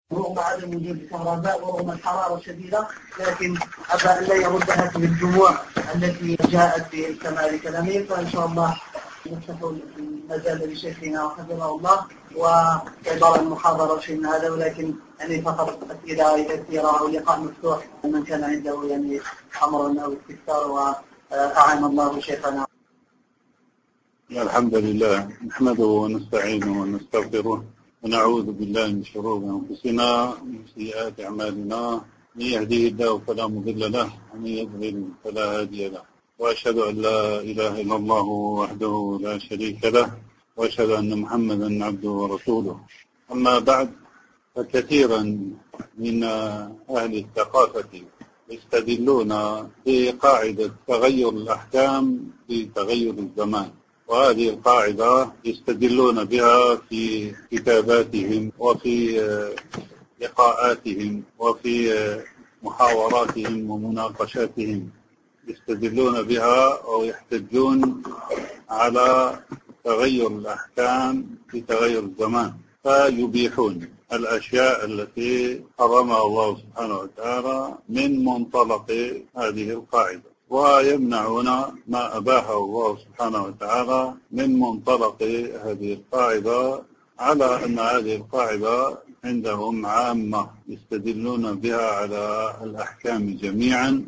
رغم عدم وجود الكهرباء ورغم الحرارة الشديدة، لكن أبى أن لا يرد هذه الجموع التي جاءت في السماع لكلامه. فإن شاء الله نفتح المجال لشيخنا وحفظه الله وعبارة المحاضرة شيء من هذا، ولكن يعني فقط أسئلة يسيرة أو لقاء مفتوح من كان عنده يعني أمر أو استفسار، وأعان الله شيخنا. الحمد لله نحمده ونستعينه ونستغفره ونعوذ بالله من شرور أنفسنا ومن سيئات أعمالنا، من يهديه الله فلا مضل له ومن يضلل فلا هادي له، وأشهد أن لا إله إلا الله وحده لا شريك له، وأشهد أن محمدا عبده ورسوله. أما بعد، فكثيرا من أهل الثقافة يستدلون بقاعدة تغير الأحكام بتغير الزمان، وهذه القاعدة يستدلون بها في كتاباتهم وفي لقاءاتهم وفي محاوراتهم ومناقشاتهم، يستدلون بها أو يحتجون على تغير الأحكام بتغير الزمان، فيبيحون الأشياء التي حرمها الله سبحانه وتعالى من منطلق هذه القاعدة، ويمنعون ما أباحه الله سبحانه وتعالى من منطلق هذه القاعدة، على أن هذه القاعدة عندهم عامة يستدلون بها على الأحكام جميعا،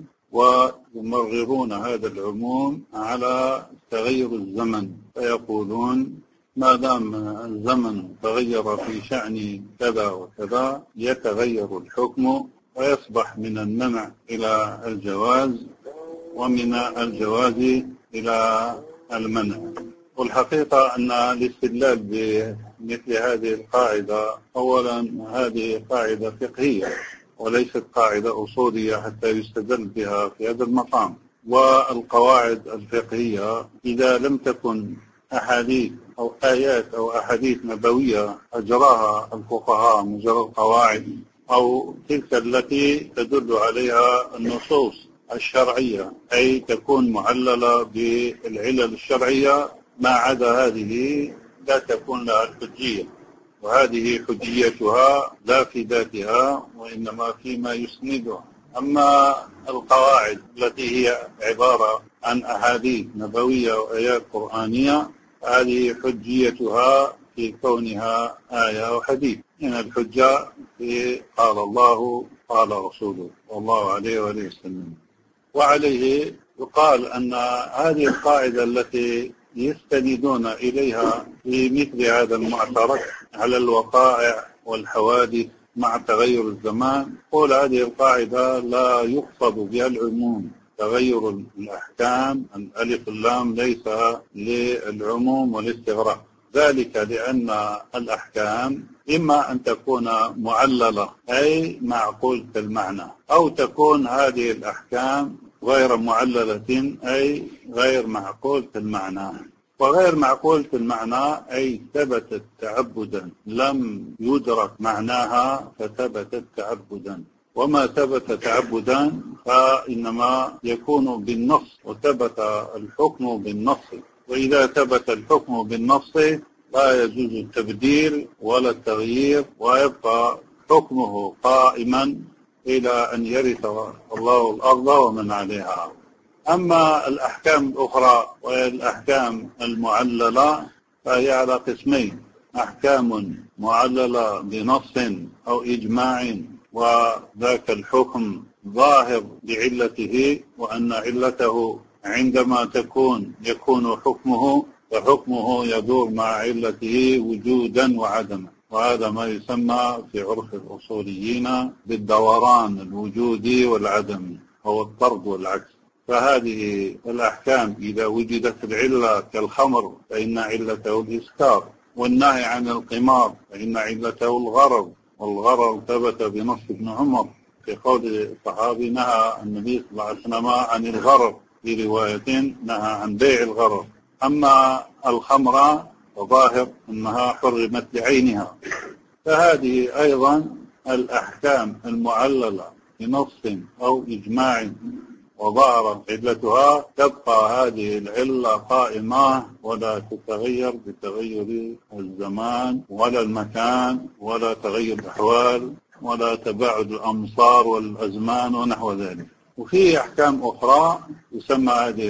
ويمررون هذا العموم على تغير الزمن، فيقولون ما دام الزمن تغير في شأن كذا وكذا يتغير الحكم، ويصبح من المنع إلى الجواز ومن الجواز إلى المنع. والحقيقة أن الاستدلال بمثل هذه القاعدة، أولا هذه قاعدة فقهية وليست قاعدة أصولية حتى يستدل بها في هذا المقام. والقواعد الفقهية إذا لم تكن أحاديث أو آيات أو أحاديث نبوية أجراها الفقهاء مجرد القواعد، أو تلك التي تدل عليها النصوص الشرعية أي تكون معللة بالعلل الشرعية، ما عدا هذه لا تكون لها الحجية، وهذه حجيتها لا في ذاتها وإنما فيما يسندها. أما القواعد التي هي عبارة عن أحاديث نبوية وآيات قرآنية، هذه حجيتها في كونها آية وحديث، إن الحجة في قال الله قال رسوله والله عليه وآله وسلم. وعليه يقال أن هذه القاعدة التي يستندون إليها في مثل هذا المعترك على الوقائع والحوادث مع تغير الزمان، قول هذه القاعدة لا يقصد بها العموم، تغير الأحكام الألف اللام ليس للعموم والاستغراق، ذلك لأن الأحكام إما أن تكون معللة أي معقولة المعنى، أو تكون هذه الأحكام غير معللة أي غير معقولة المعنى. وغير معقولة المعنى أي ثبتت تعبدا لم يدرك معناها فثبتت تعبدا، وما ثبت تعبدا فإنما يكون بالنص، وثبت الحكم بالنص، وإذا ثبت الحكم بالنص لا يجوز التبديل ولا التغيير، ويبقى حكمه قائما إلى أن يرث الله الأرض ومن عليها. أما الأحكام الأخرى وهي الأحكام المعللة فهي على قسمين: أحكام معللة بنص أو إجماع، وذاك الحكم ظاهر بعلته، وأن علته عندما يكون حكمه فحكمه يدور مع علته وجودا وعدما، وهذا ما يسمى في عرف الأصوليين بالدوران الوجودي والعدمي أو الطرد والعكس. فهذه الأحكام إذا وجدت العلة كالخمر فإن علته الإسكار، والنهي عن القمار فإن علته الغرض، والغرض ثبت بنص ابن عمر في قول الصحابي نهى النبي صلى الله عليه وسلم عن الغرض، في رواية نهى عن بيع الغرض. أما الخمر فظاهر أنها حرمت بعينها. فهذه أيضا الأحكام المعللة بنص أو إجماع وظهر علتها، تبقى هذه العلة قائمة ولا تتغير بتغير الزمان ولا المكان ولا تغير الأحوال ولا تباعد الأمصار والأزمان ونحو ذلك. وفي أحكام أخرى يسمى هذه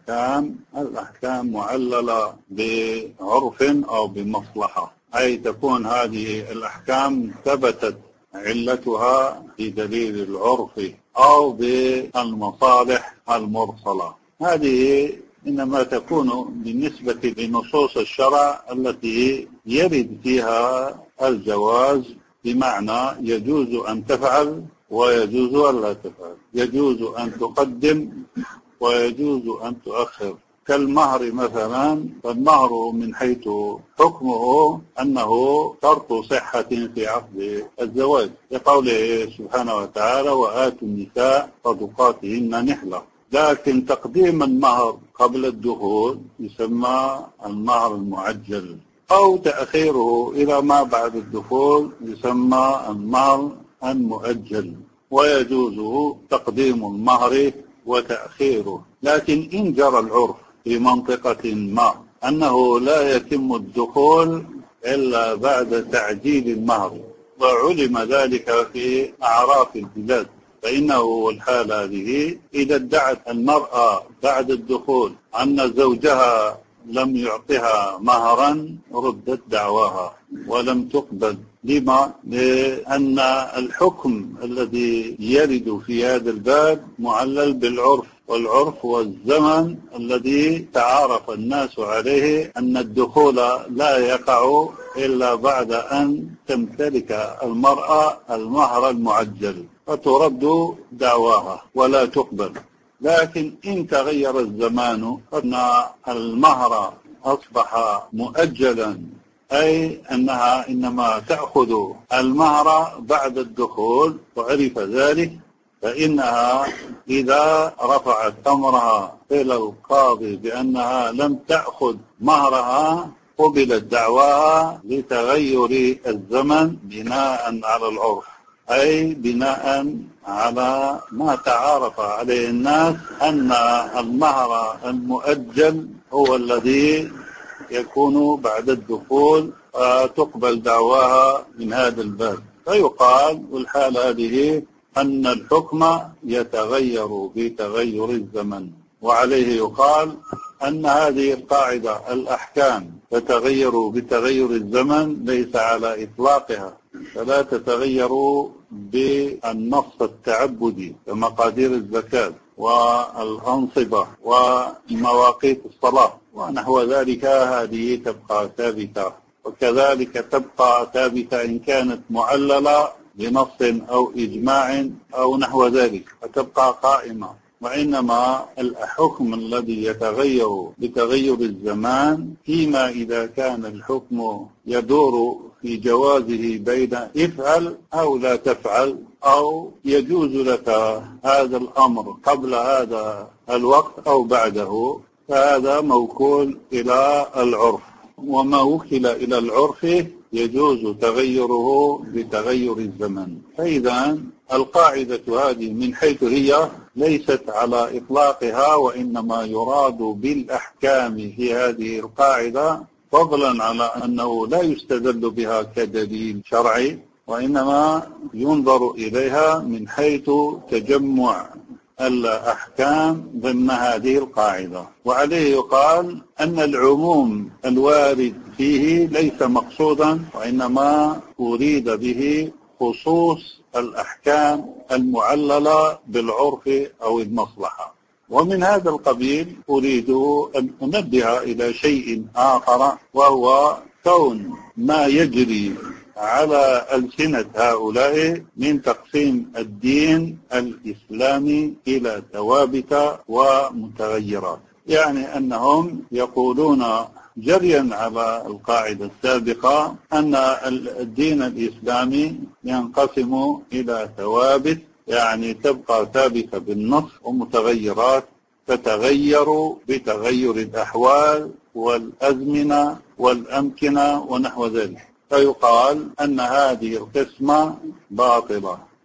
الأحكام معللة بعرف أو بمصلحة، أي تكون هذه الأحكام ثبتت علتها بدليل العرف أو بالمصالح المرسلة. هذه إنما تكون بالنسبة لنصوص الشرع التي يرد فيها الجواز، بمعنى يجوز أن تفعل ويجوز أن لا تفعل، يجوز أن تقدم ويجوز أن تؤخر. كالمهر مثلا، فالمهر من حيث حكمه أنه شرط صحة في عقد الزواج، لقوله سبحانه وتعالى: وآتوا النساء صدقاتهن نحلة. لكن تقديم المهر قبل الدخول يسمى المهر المعجل، أو تأخيره إلى ما بعد الدخول يسمى المهر المؤجل، ويجوز تقديم المهر وتأخيره. لكن إن جرى العرف في منطقة ما أنه لا يتم الدخول إلا بعد تعجيل المهر، وعلم ذلك في أعراف البلاد، فإنه الحالة هذه إذا ادعت المرأة بعد الدخول أن زوجها لم يعطها مهرا ردت دعواها ولم تقبل. لما؟ لأن الحكم الذي يرد في هذا الباب معلل بالعرف، والعرف هو الزمن الذي تعارف الناس عليه أن الدخول لا يقع إلا بعد أن تمتلك المرأة المهر المعجل، فترد دعواها ولا تقبل. لكن إن تغير الزمان أن المهر أصبح مؤجلا، أي أنها إنما تأخذ المهر بعد الدخول وعرف ذلك، فإنها إذا رفعت أمرها إلى القاضي بأنها لم تأخذ مهرها قبلت دعواها لتغير الزمن بناء على العرف، أي بناء على ما تعارف عليه الناس أن المهر المؤجل هو الذي يكون بعد الدخول، فتقبل دعواها من هذا الباب. فيقال والحالة هذه أن الحكم يتغير بتغير الزمن، وعليه يقال أن هذه القاعدة الأحكام تتغير بتغير الزمن ليس على إطلاقها، فلا تتغير بالنص التعبدي كمقادير الزكاة والأنصبة ومواقيت الصلاة ونحو ذلك، هذه تبقى ثابتة. وكذلك تبقى ثابتة إن كانت معللة بنص أو إجماع أو نحو ذلك، فتبقى قائمة. وإنما الحكم الذي يتغير بتغير الزمان فيما إذا كان الحكم يدور في جوازه بين افعل أو لا تفعل، أو يجوز لك هذا الأمر قبل هذا الوقت أو بعده، فهذا موكول إلى العرف، وما وكل إلى العرف يجوز تغيره بتغير الزمن. فإذا القاعدة هذه من حيث هي ليست على إطلاقها، وإنما يراد بالأحكام في هذه القاعدة، فضلا على أنه لا يستدل بها كدليل شرعي، وإنما ينظر إليها من حيث تجمع الأحكام ضمن هذه القاعدة. وعليه يقال أن العموم الوارد فيه ليس مقصودا، وإنما أريد به خصوص الأحكام المعللة بالعرف أو المصلحة. ومن هذا القبيل أريد أن أنبه إلى شيء آخر، وهو كون ما يجري على ألسنة هؤلاء من تقسيم الدين الإسلامي إلى ثوابت ومتغيرات، يعني أنهم يقولون جريا على القاعدة السابقة أن الدين الإسلامي ينقسم إلى ثوابت، يعني تبقى ثابتة بالنص، ومتغيرات تتغير بتغير الأحوال والأزمنة والأمكنة ونحو ذلك. فيقال أن هذه القسمة باطلة،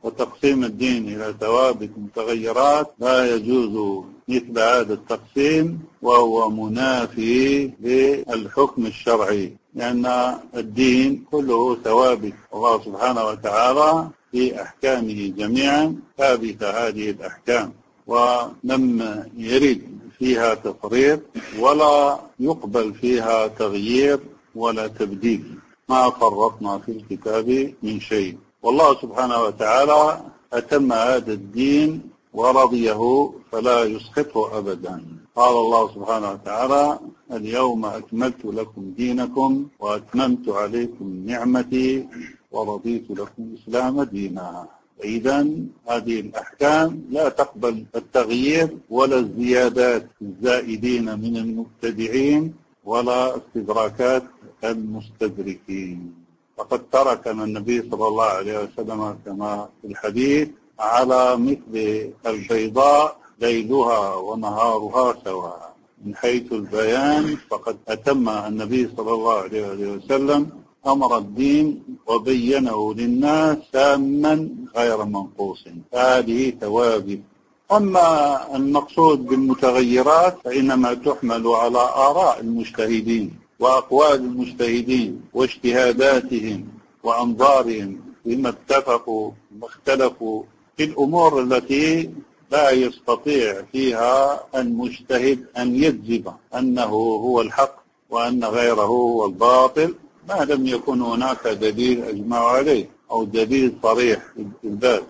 وتقسيم الدين إلى ثوابت متغيرات لا يجوز مثل هذا التقسيم، وهو منافي للحكم الشرعي، لأن الدين كله ثوابت. الله سبحانه وتعالى في أحكامه جميعا ثابتة هذه الأحكام، ولم يرد فيها تفريط ولا يقبل فيها تغيير ولا تبديل، ما فرطنا في الكتاب من شيء. والله سبحانه وتعالى أتم هذا الدين ورضيه فلا يسخطه أبدا. قال الله سبحانه وتعالى: اليوم أكملت لكم دينكم وأتممت عليكم نعمتي ورضيت لكم الإسلام دينا. إذا هذه الأحكام لا تقبل التغيير ولا الزيادات الزائدين من المبتدعين ولا استدراكات المستدركين. فقد تركنا النبي صلى الله عليه وسلم كما في الحديث على مثل البيضاء ليلها ونهارها سواء. من حيث البيان فقد أتم النبي صلى الله عليه وسلم أمر الدين وبينه للناس تاما غير منقوص. هذه ثوابت. أما المقصود بالمتغيرات فإنما تحمل على آراء المجتهدين وأقوال المجتهدين واجتهاداتهم وأنظارهم فيما اتفقوا واختلفوا في الأمور التي لا يستطيع فيها المجتهد أن يجزم أنه هو الحق وأن غيره هو الباطل، ما لم يكن هناك دليل أجمع عليه أو دليل صريح في الباب.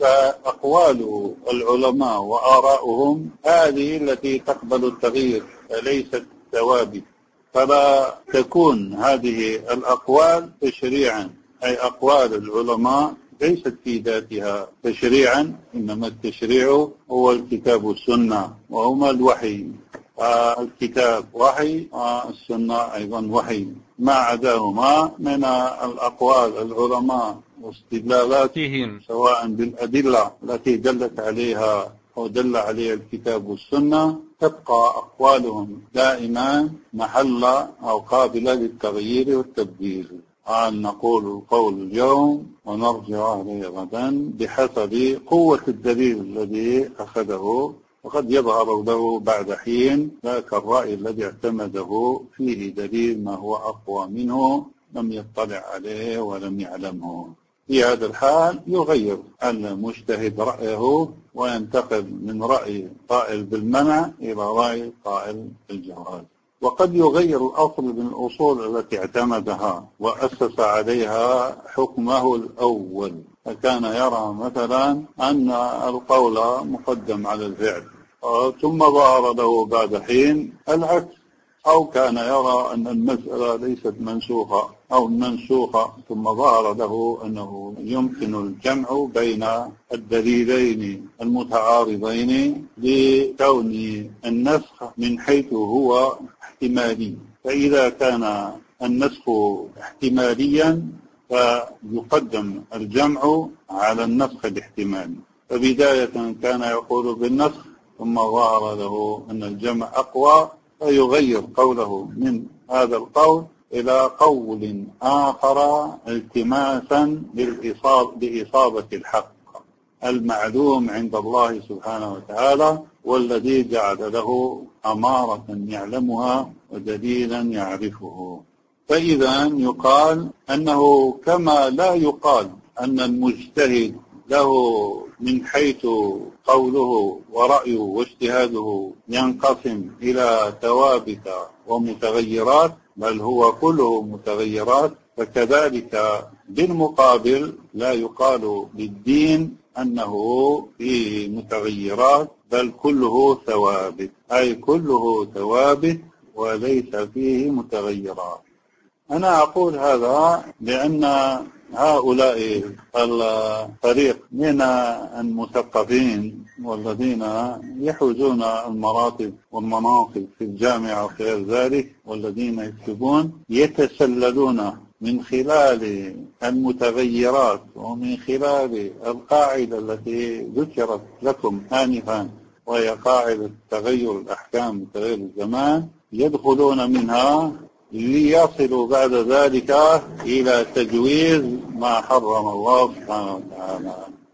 فأقوال العلماء وآراؤهم هذه التي تقبل التغيير ليست ثوابت، فلا تكون هذه الأقوال تشريعا، أي أقوال العلماء ليست في ذاتها تشريعا، إنما التشريع هو الكتاب والسنة وهما الوحي. الكتاب وحي والسنة أيضا وحي، ما عداهما من الأقوال العلماء واستدلالاتهم سواء بالأدلة التي دلت عليها أو دل عليها الكتاب والسنة تبقى أقوالهم دائما محل أو قابلة للتغيير والتبديل. نقول قول اليوم ونرجع عليه غدا بحسب قوة الدليل الذي أخذه، وقد يظهر له بعد حين ذاك الرأي الذي اعتمده فيه دليل ما هو أقوى منه لم يطلع عليه ولم يعلمه. في هذا الحال يغير المجتهد رأيه وينتقل من رأي قائل بالمنع إلى رأي قائل بالجواز. وقد يغير الأصل من الأصول التي اعتمدها وأسس عليها حكمه الأول، فكان يرى مثلا أن القول مقدم على الفعل، ثم ظهر له بعد حين العكس، أو كان يرى أن المسألة ليست منسوخة أو منسوخة، ثم ظهر له أنه يمكن الجمع بين الدليلين المتعارضين لكون النسخ من حيث هو احتمالي. فإذا كان النسخ احتماليا فيقدم الجمع على النسخ الاحتمالي. فبداية كان يقول بالنسخ، ثم ظهر له أن الجمع أقوى فيغير قوله من هذا القول إلى قول آخر التماسا لإصابة الحق المعلوم عند الله سبحانه وتعالى، والذي جعل له أمارة يعلمها ودليلا يعرفه. فإذا يقال أنه كما لا يقال أن المجتهد له من حيث قوله ورأيه واجتهاده ينقسم إلى ثوابت ومتغيرات، بل هو كله متغيرات، فكذلك بالمقابل لا يقال للدين أنه فيه متغيرات، بل كله ثوابت، أي كله ثوابت وليس فيه متغيرات. أنا أقول هذا لأن هؤلاء الفريق من المثقفين والذين يحوزون المراتب والمناصب في الجامعة وغير ذلك، والذين يكتبون يتسللون من خلال المتغيرات ومن خلال القاعدة التي ذكرت لكم آنفا، وهي قاعدة تغير الأحكام وتغير الزمان، يدخلون منها ليصلوا بعد ذلك إلى تجويز ما حرم الله سبحانه وتعالى.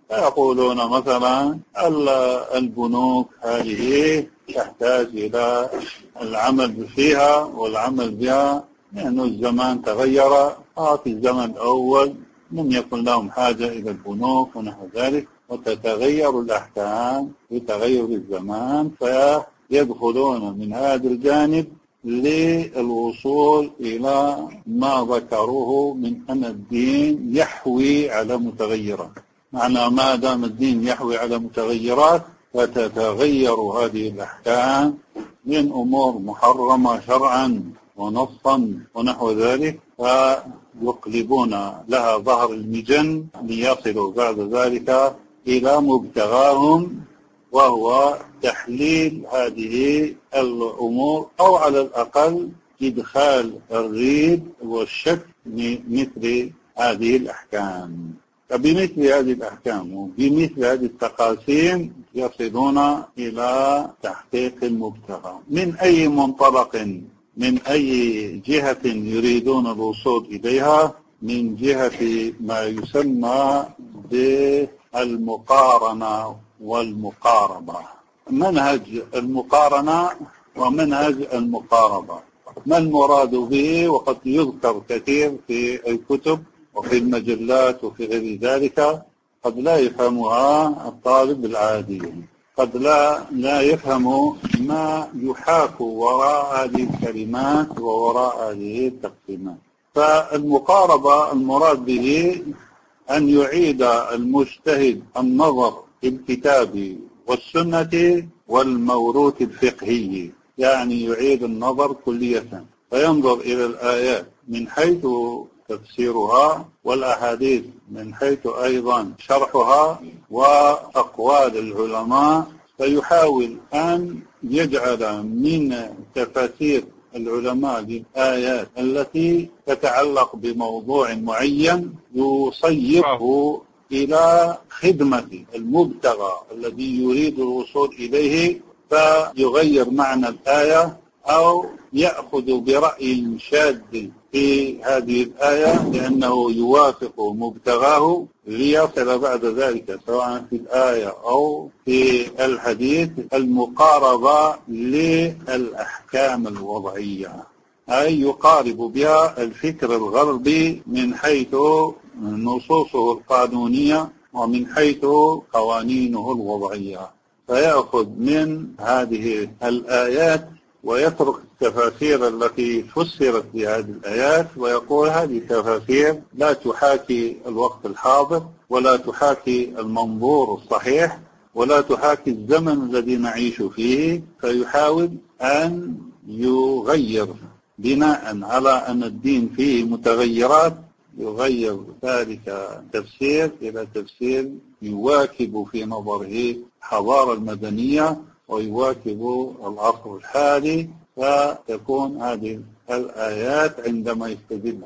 فيقولون مثلا البنوك هذه تحتاج إلى العمل فيها والعمل بها، لأن الزمان تغير. في الزمن الأول لم يكن لهم حاجة إلى البنوك ونحو ذلك، وتتغير الأحكام بتغير الزمان، فيدخلون من هذا الجانب للوصول إلى ما ذكروه من أن الدين يحوي على متغيرات. معنى ما دام الدين يحوي على متغيرات فتتغير هذه الأحكام من أمور محرمة شرعا ونصا ونحو ذلك، فيقلبون لها ظهر المجن ليصلوا بعد ذلك إلى مبتغاهم، وهو تحليل هذه الأمور، أو على الأقل إدخال الريب والشك مثل هذه الأحكام. فبمثل هذه الأحكام وبمثل هذه التقاسيم يصلون إلى تحقيق المبتغى من أي منطلق، من أي جهة يريدون الوصول إليها، من جهة ما يسمى بالمقارنة والمقاربة. منهج المقارنة ومنهج المقاربة، ما المراد به؟ وقد يذكر كثير في الكتب وفي المجلات وفي غير ذلك، قد لا يفهمها الطالب العادي، قد لا يفهم ما يحاك وراء هذه الكلمات ووراء هذه التقسيمات. فالمقاربة المراد به أن يعيد المجتهد النظر في الكتاب والسنة والموروث الفقهي، يعني يعيد النظر كلية، فينظر إلى الآيات من حيث تفسيرها والأحاديث من حيث أيضا شرحها وأقوال العلماء، فيحاول أن يجعل من تفاسير العلماء للآيات التي تتعلق بموضوع معين يصيره إلى خدمة المبتغى الذي يريد الوصول إليه، فيغير معنى الآية أو يأخذ برأي شاذ في هذه الآية لأنه يوافق مبتغاه، ليصل بعد ذلك سواء في الآية أو في الحديث المقاربة للأحكام الوضعية، أي يقارب بها الفكر الغربي من حيث نصوصه القانونية ومن حيث قوانينه الوضعية، فيأخذ من هذه الآيات ويترك التفاسير التي فسرت بهذه الآيات، ويقول هذه التفاسير لا تحاكي الوقت الحاضر ولا تحاكي المنظور الصحيح ولا تحاكي الزمن الذي نعيش فيه، فيحاول أن يغير بناء على أن الدين فيه متغيرات، يغير ذلك تفسير إلى تفسير يواكب في نظره الحضارة المدنية ويواكب العصر الحالي، فتكون هذه الآيات عندما يستدل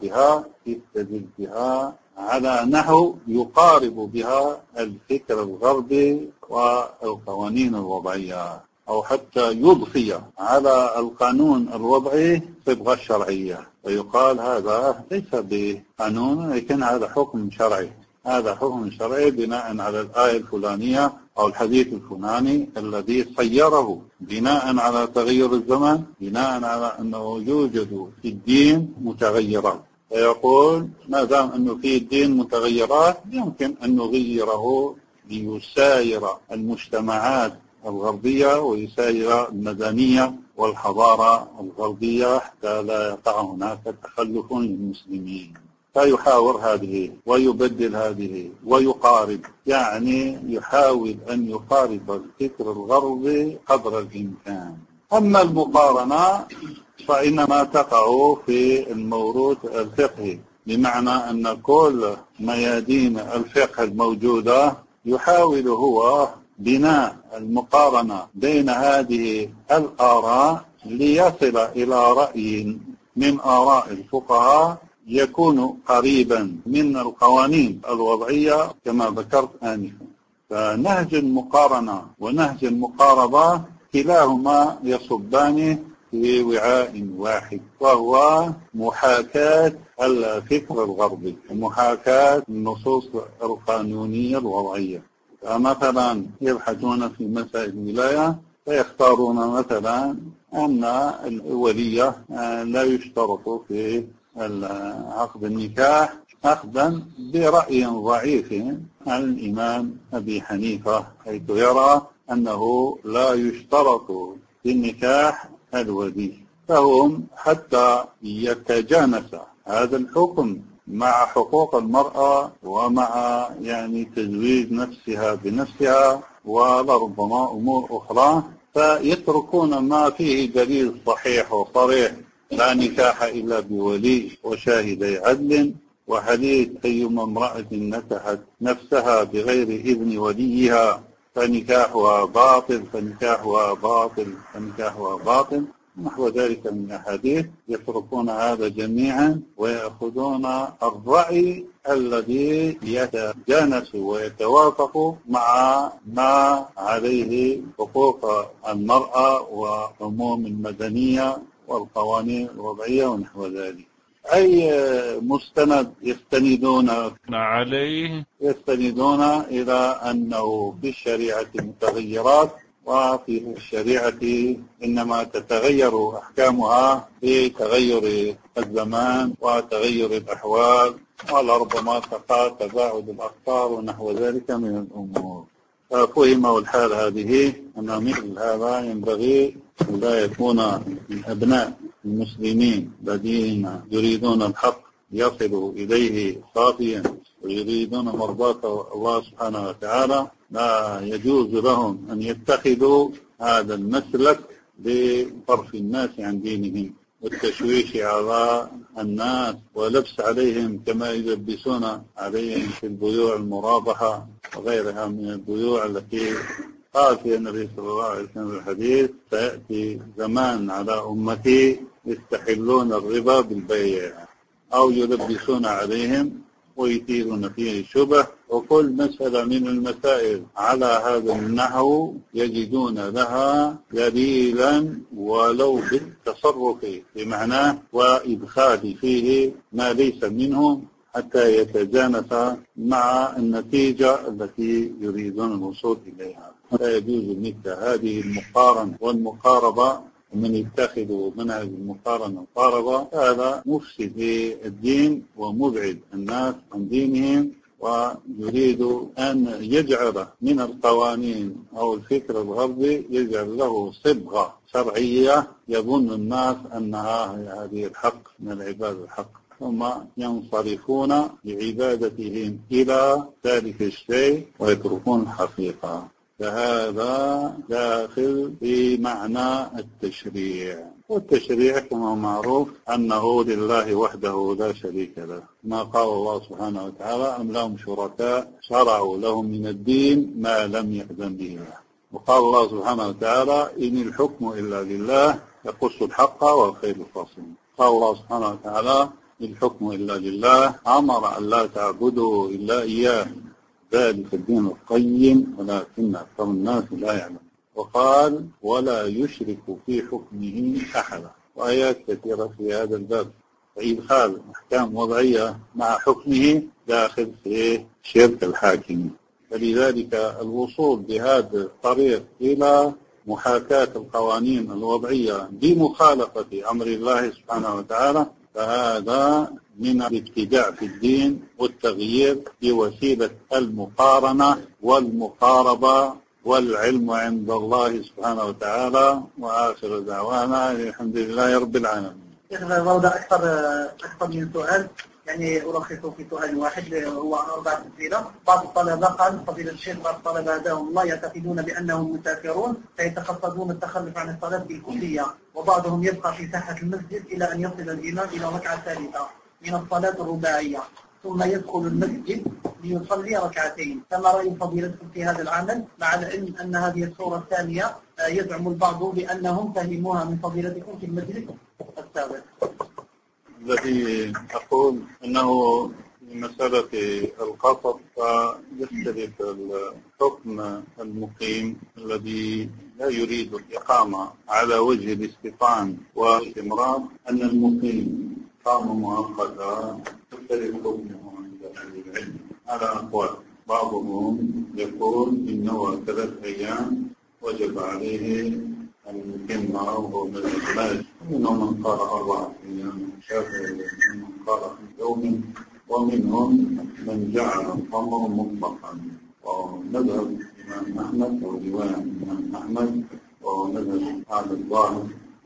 بها على نحو يقارب بها الفكر الغربي والقوانين الوضعية، أو حتى يضفي على القانون الوضعي صبغة الشرعية، ويقال هذا ليس بقانون لكن هذا حكم شرعي، هذا حكم شرعي بناء على الآية الفلانية أو الحديث الفلاني الذي صيره بناء على تغير الزمان، بناء على أنه يوجد في الدين متغيرات، فيقول ما دام أنه في الدين متغيرات يمكن أن نغيره ليساير المجتمعات الغربية ويساير المدنية والحضارة الغربية حتى لا يقع هناك تخلف للمسلمين. فيحاور هذه ويبدل هذه ويقارب، يعني يحاول أن يقارب الفكر الغربي قدر الإمكان. أما المقارنة فإنما تقع في الموروث الفقهي، بمعنى أن كل ميادين الفقه الموجودة يحاول هو بناء المقارنة بين هذه الآراء ليصل إلى رأي من آراء الفقهاء يكون قريبا من القوانين الوضعية كما ذكرت آنفا. فنهج المقارنة ونهج المقاربة كلاهما يصبان في وعاء واحد، وهو محاكاة الفكر الغربي ومحاكاة النصوص القانونية الوضعية. فمثلا يبحثون في مسائل الولاية فيختارون مثلا أن الولية لا يشترط في عقد النكاح، أخذا برأي ضعيف عن الإمام أبي حنيفة، حيث يرى أنه لا يشترط في النكاح الولي. فهم حتى يتجانس هذا الحكم مع حقوق المرأة ومع تزويج نفسها بنفسها ولربما أمور أخرى، فيتركون ما فيه دليل صحيح وصريح: لا نكاح إلا بولي وشاهدي عدل، وحديث أيما امرأة نكحت نفسها بغير إذن وليها فنكاحها باطل فنكاحها باطل فنكاحها باطل، نحو ذلك من الأحاديث. يتركون هذا جميعا ويأخذون الرأي الذي يتجانس ويتوافق مع ما عليه حقوق المرأة وعموم المدنية والقوانين الوضعية ونحو ذلك. أي مستند يستندون عليه؟ يستندون إلى أنه في الشريعة متغيرات، وفي الشريعة إنما تتغير أحكامها بتغير الزمان وتغير الأحوال ولربما تباعد الأقطار ونحو ذلك من الأمور. ففهموا الحال هذه أن مثل هذا ينبغي لا يكون من أبناء المسلمين الذين يريدون الحق يصلوا إليه صافيا ويريدون مرضاة الله سبحانه وتعالى، لا يجوز لهم أن يتخذوا هذا المسلك لصرف الناس عن دينهم والتشويش على الناس ولبس عليهم كما يلبسون عليهم في البيوع المرابحة وغيرها من البيوع التي قال فيها النبي صلى الله عليه وسلم في الحديث: سيأتي زمان على أمتي يستحلون الربا بالبيع، أو يلبسون عليهم ويثيرون فيه الشبه، وكل مسألة من المسائل على هذا النحو يجدون لها دليلا ولو بالتصرف بمعناه وإدخال فيه ما ليس منه حتى يتجانس مع النتيجة التي يريدون الوصول إليها. لا يجوز مثل هذه المقارنة والمقاربة. ومن يتخذ منهج المقارنة والمقاربة هذا مفسد للدين ومبعد الناس عن دينهم، ويريد أن يجعل من القوانين أو الفكر الغربي يجعل له صبغة شرعية يظن الناس أنها هذه الحق من العباد الحق، ثم ينصرفون بعبادتهم إلى ذلك الشيء ويتركون الحقيقة. فهذا داخل في معنى التشريع، والتشريع كما معروف أنه لله وحده لا شريك له، ما قال الله سبحانه وتعالى: أم لهم شركاء شرعوا لهم من الدين ما لم يأذن به الله. وقال الله سبحانه وتعالى: إن الحكم إلا لله يقص الحق والخير الفاصل. قال الله سبحانه وتعالى: الحكم إلا لله، أمر أن لا تعبدوا إلا إياه، ذلك الدين القيم ولكن أكثر الناس لا يعلمون. وقال: ولا يشرك في حكمه أحدا. وآيات كثيرة في هذا الباب، فإدخال أحكام وضعية مع حكمه داخل في شرك الحاكم. فلذلك الوصول بهذا الطريق إلى محاكاة القوانين الوضعية بمخالفة أمر الله سبحانه وتعالى فهذا من الابتداع في الدين والتغيير بوسيلة المقارنة والمقاربة، والعلم عند الله سبحانه وتعالى. وآخر دعوانا الحمد لله رب العالمين. هذا أكثر من سؤال، ألخصه في سؤال واحد هو 4 أسئلة. بعض الطلبة قال فضيلة الشيخ بعض الطلبة هداهم الله يعتقدون بأنهم مسافرون فيتقصدون التخلف عن الصلاة بالكلية، وبعضهم يبقى في ساحة المسجد إلى أن يصل الإمام إلى ركعة ثالثة من الصلاة الرباعية ثم يدخل المسجد ليصلي ركعتين. فما رأي فضيلتكم في هذا العمل، مع العلم أن هذه الصورة الثانية يزعم البعض بأنهم فهموها من فضيلتكم في المجلس السابق؟ الذي أقول أنه في مسألة القصر فيختلف الحكم المقيم الذي لا يريد الإقامة على وجه الاستيطان والاستمرار، أن المقيم إقامة مؤقتة تختلف حكمه عند أهل العلم على أقوال. بعضهم يقول إنه 3 أيام وجب عليه أن يتم وهو من الإخراج، ومنهم من قال 4 أيام شافعي، ومنهم من قال 5 يوم، ومنهم من جعل الأمر مطلقا. ومذهب الإمام أحمد أو رواية الإمام أحمد ومذهب أهل الظاهر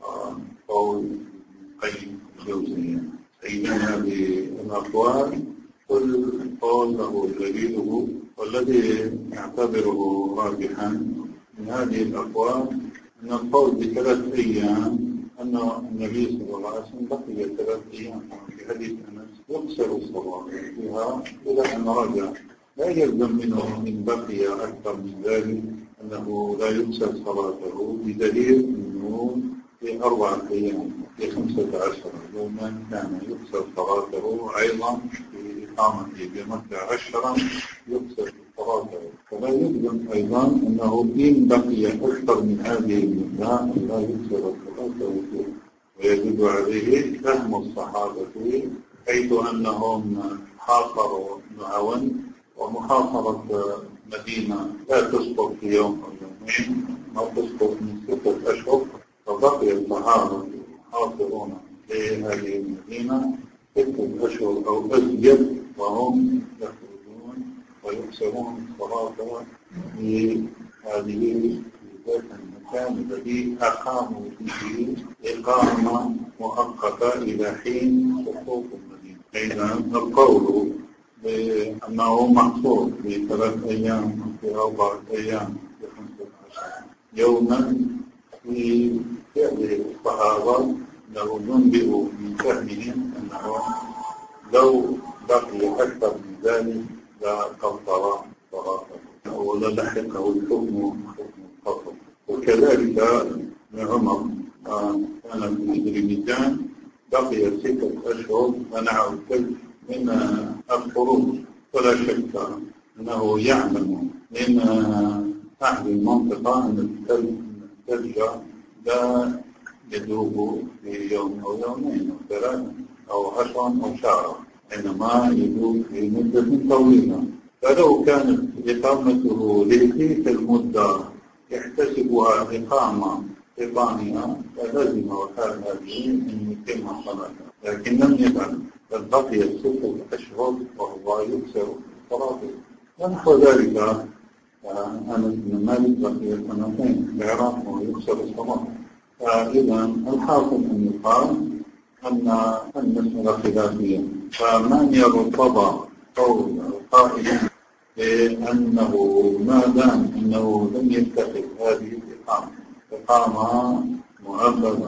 قول قيم الجوزية. إذن هذه الأقوال كل قول له دليله، والذي يعتبره راجحا من هذه الأقوال أن القول ب3 أيام أن النبي صلى الله عليه وسلم بقي 3 أيام في حديث أنس يقصر الصلاة فيها إلى أن رجع. لا يلزم منه إن بقي أكثر من ذلك أنه لا يقصر صلاته، بدليل أنه في 4 أيام في 15 يوما كان يقصر صلاته، أيضا في إقامته بمكة 10 يقصر صلاته. فلا يلزم أيضا أنه إن بقي أكثر من هذه المدة لا يقصر صلاته فيه. ويجب عليه فهم الصحابة حيث أنهم حاصروا نعوان، ومحاصرة مدينة لا تسقط في يوم أو يومين، ما تسقط من 6 أشهر، فبقي الصحابة حاصرون في هذه المدينة 6 أشهر أو أزيد، وهم يخرجون ويكسرون الصلاة في هذه ذات المكان الذي أقاموا فيه إقامة مؤقتة إلى حين سقوط المدينة. إذا القول بأنه محصور في 3 أيام في 4 أيام في 15 يوما في فعل الصحابة لو ننبئ من فهمهم أنه لو بقي أكثر من ذلك لقصر صلاته ولا لحقه الحكم القصر. وكذلك ابن عمر كان في أذربيجان بقي 6 أشهر منعه الثلج من الخروج، ولا شك أنه يعلم من أهل المنطقة أن الثلج لا يذوب في يوم أو يومين أو 3 أو 10 أو شهر، إنما يذوب في مدة طويلة. فلو كانت إقامته لتلك المدة يحتسبها إقامة إقامها فلازم وحال هذه أن يتم صلاته، لكن لم يفعل، بل بقي 6 أشهر وهو يكسر صلاته. ونحو ذلك أنس بن مالك بقي 2 سنين في العراق وهو يكسر الصلاة. فإذا الحاصل أن يقال أن المسألة خلافية، فمن يرتضى قول القائل بأنه ما دام أنه لم يتخذ هذه إقامة مؤبدة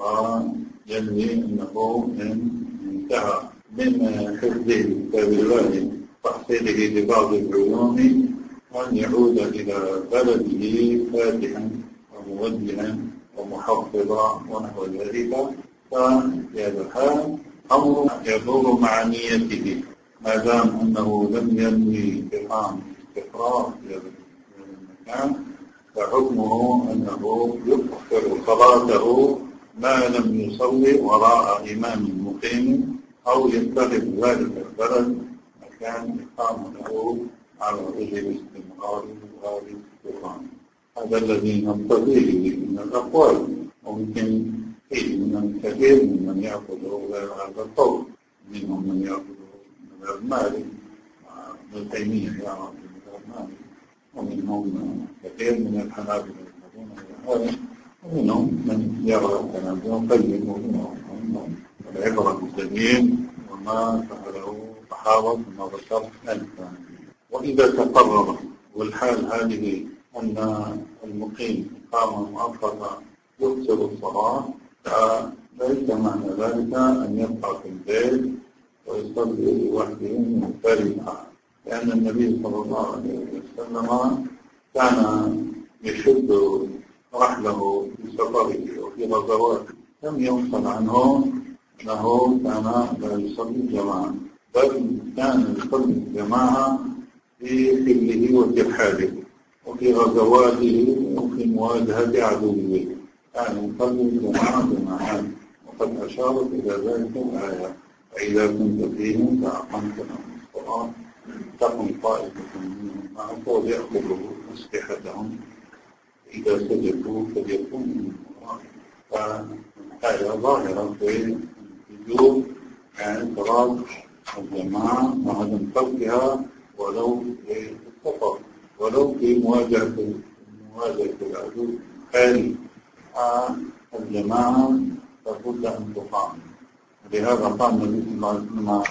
وينوي أنه انتهى من حفظه لكتاب الله تحصيله لبعض العلوم أن يعود إلى بلده فاتحا وموجها ومحفظا ونحو ذلك. ففي هذا الحال أمر يدور مع نيته، ما دام أنه لم ينوي إقامة استقرار في هذا المكان فحكمه أنه يكفر صلاته ما لم يصلي وراء إمام مقيم أو يتخذ ذلك البلد مكان إقامته على وجه الاستمرار والاستقامة. هذا الذي نقتضيه من الأقوال. ممكن فيه من كثير من يأخذ هذا القول، منهم من يأخذ من مالك ابن تيمية يعرف من مالك، ومنهم كثير من الحنابلة يقولون هذا، ومنهم من يرى كلام ابن القيم، ومنهم العبرة بالدليل وما فعله الصحابة كما ذكرت آنفا. وإذا تقرر والحال هذه أن المقيم إقامة مؤقتة يكسر الصلاة، فليس معنى ذلك أن يبقى في البيت ويصلي لوحده منفردا، لأن النبي صلى الله عليه وسلم كان يشد رحله في سفره وفي غزواته، لم ينقل عنه أنه كان لا يصلي جماعة، بل كان يصلي الجماعة في حله وترحاله وفي غزواته وفي لمواجهة عدوه، يعني يصلي جماعات وقد أشارت إلى ذلك الآية: فإذا كنت فيهم فأقمت لهم الصلاة تقم طائفة منهم معك وليأخذوا أسلحتهم إذا سجدوا فليكونوا من ورائهم. فالآية ظاهرة في وجوب يعني صلاة الجماعة وعدم تركها ولو في السفر، ولو في مواجهة العدو الحالي. الجماعة لابد أن تقام. لهذا قال النبي صلى الله عليه وسلم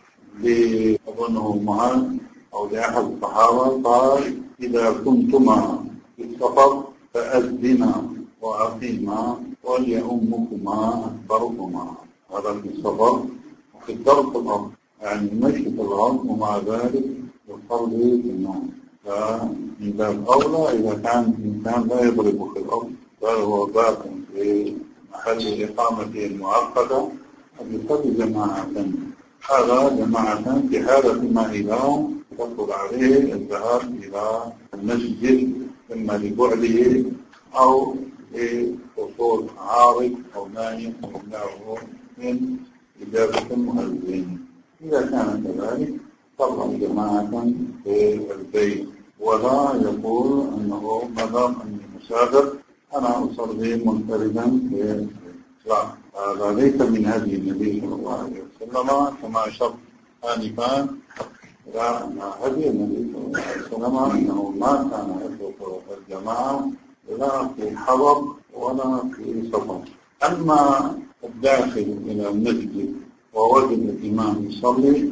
لأظنه معاذ أو لأحد الصحابة قال: إذا كنتما في السفر فأذنا وأقيما وليؤمكما أكبركما. هذا في السفر وفي الدرب الأرض، يعني مشي في الأرض ومع ذلك يصلي في النوم. فمن باب أولى إذا كان الإنسان لا يضرب في الأرض فهو باق في محل إقامته المؤقتة يصلي جماعة. هذا جماعة في حالة ما إذا تطلب عليه الذهاب إلى المسجد إما لبعده أو لحصول عارض أو نائم يمنعه من إجابة المؤذن. إذا كان كذلك صلى جماعة في البيت، ولا يقول أنه ما دام أني مسافر أنا أصلي منفردا في البيت. لا، هذا ليس من هدي النبي صلى الله عليه وسلم، كما أشرت آنفا إلى أن هدي النبي صلى الله عليه وسلم أنه ما كان يترك الجماعة لا في حضر ولا في سفر. أما الداخل إلى المسجد ووجد الإمام يصلي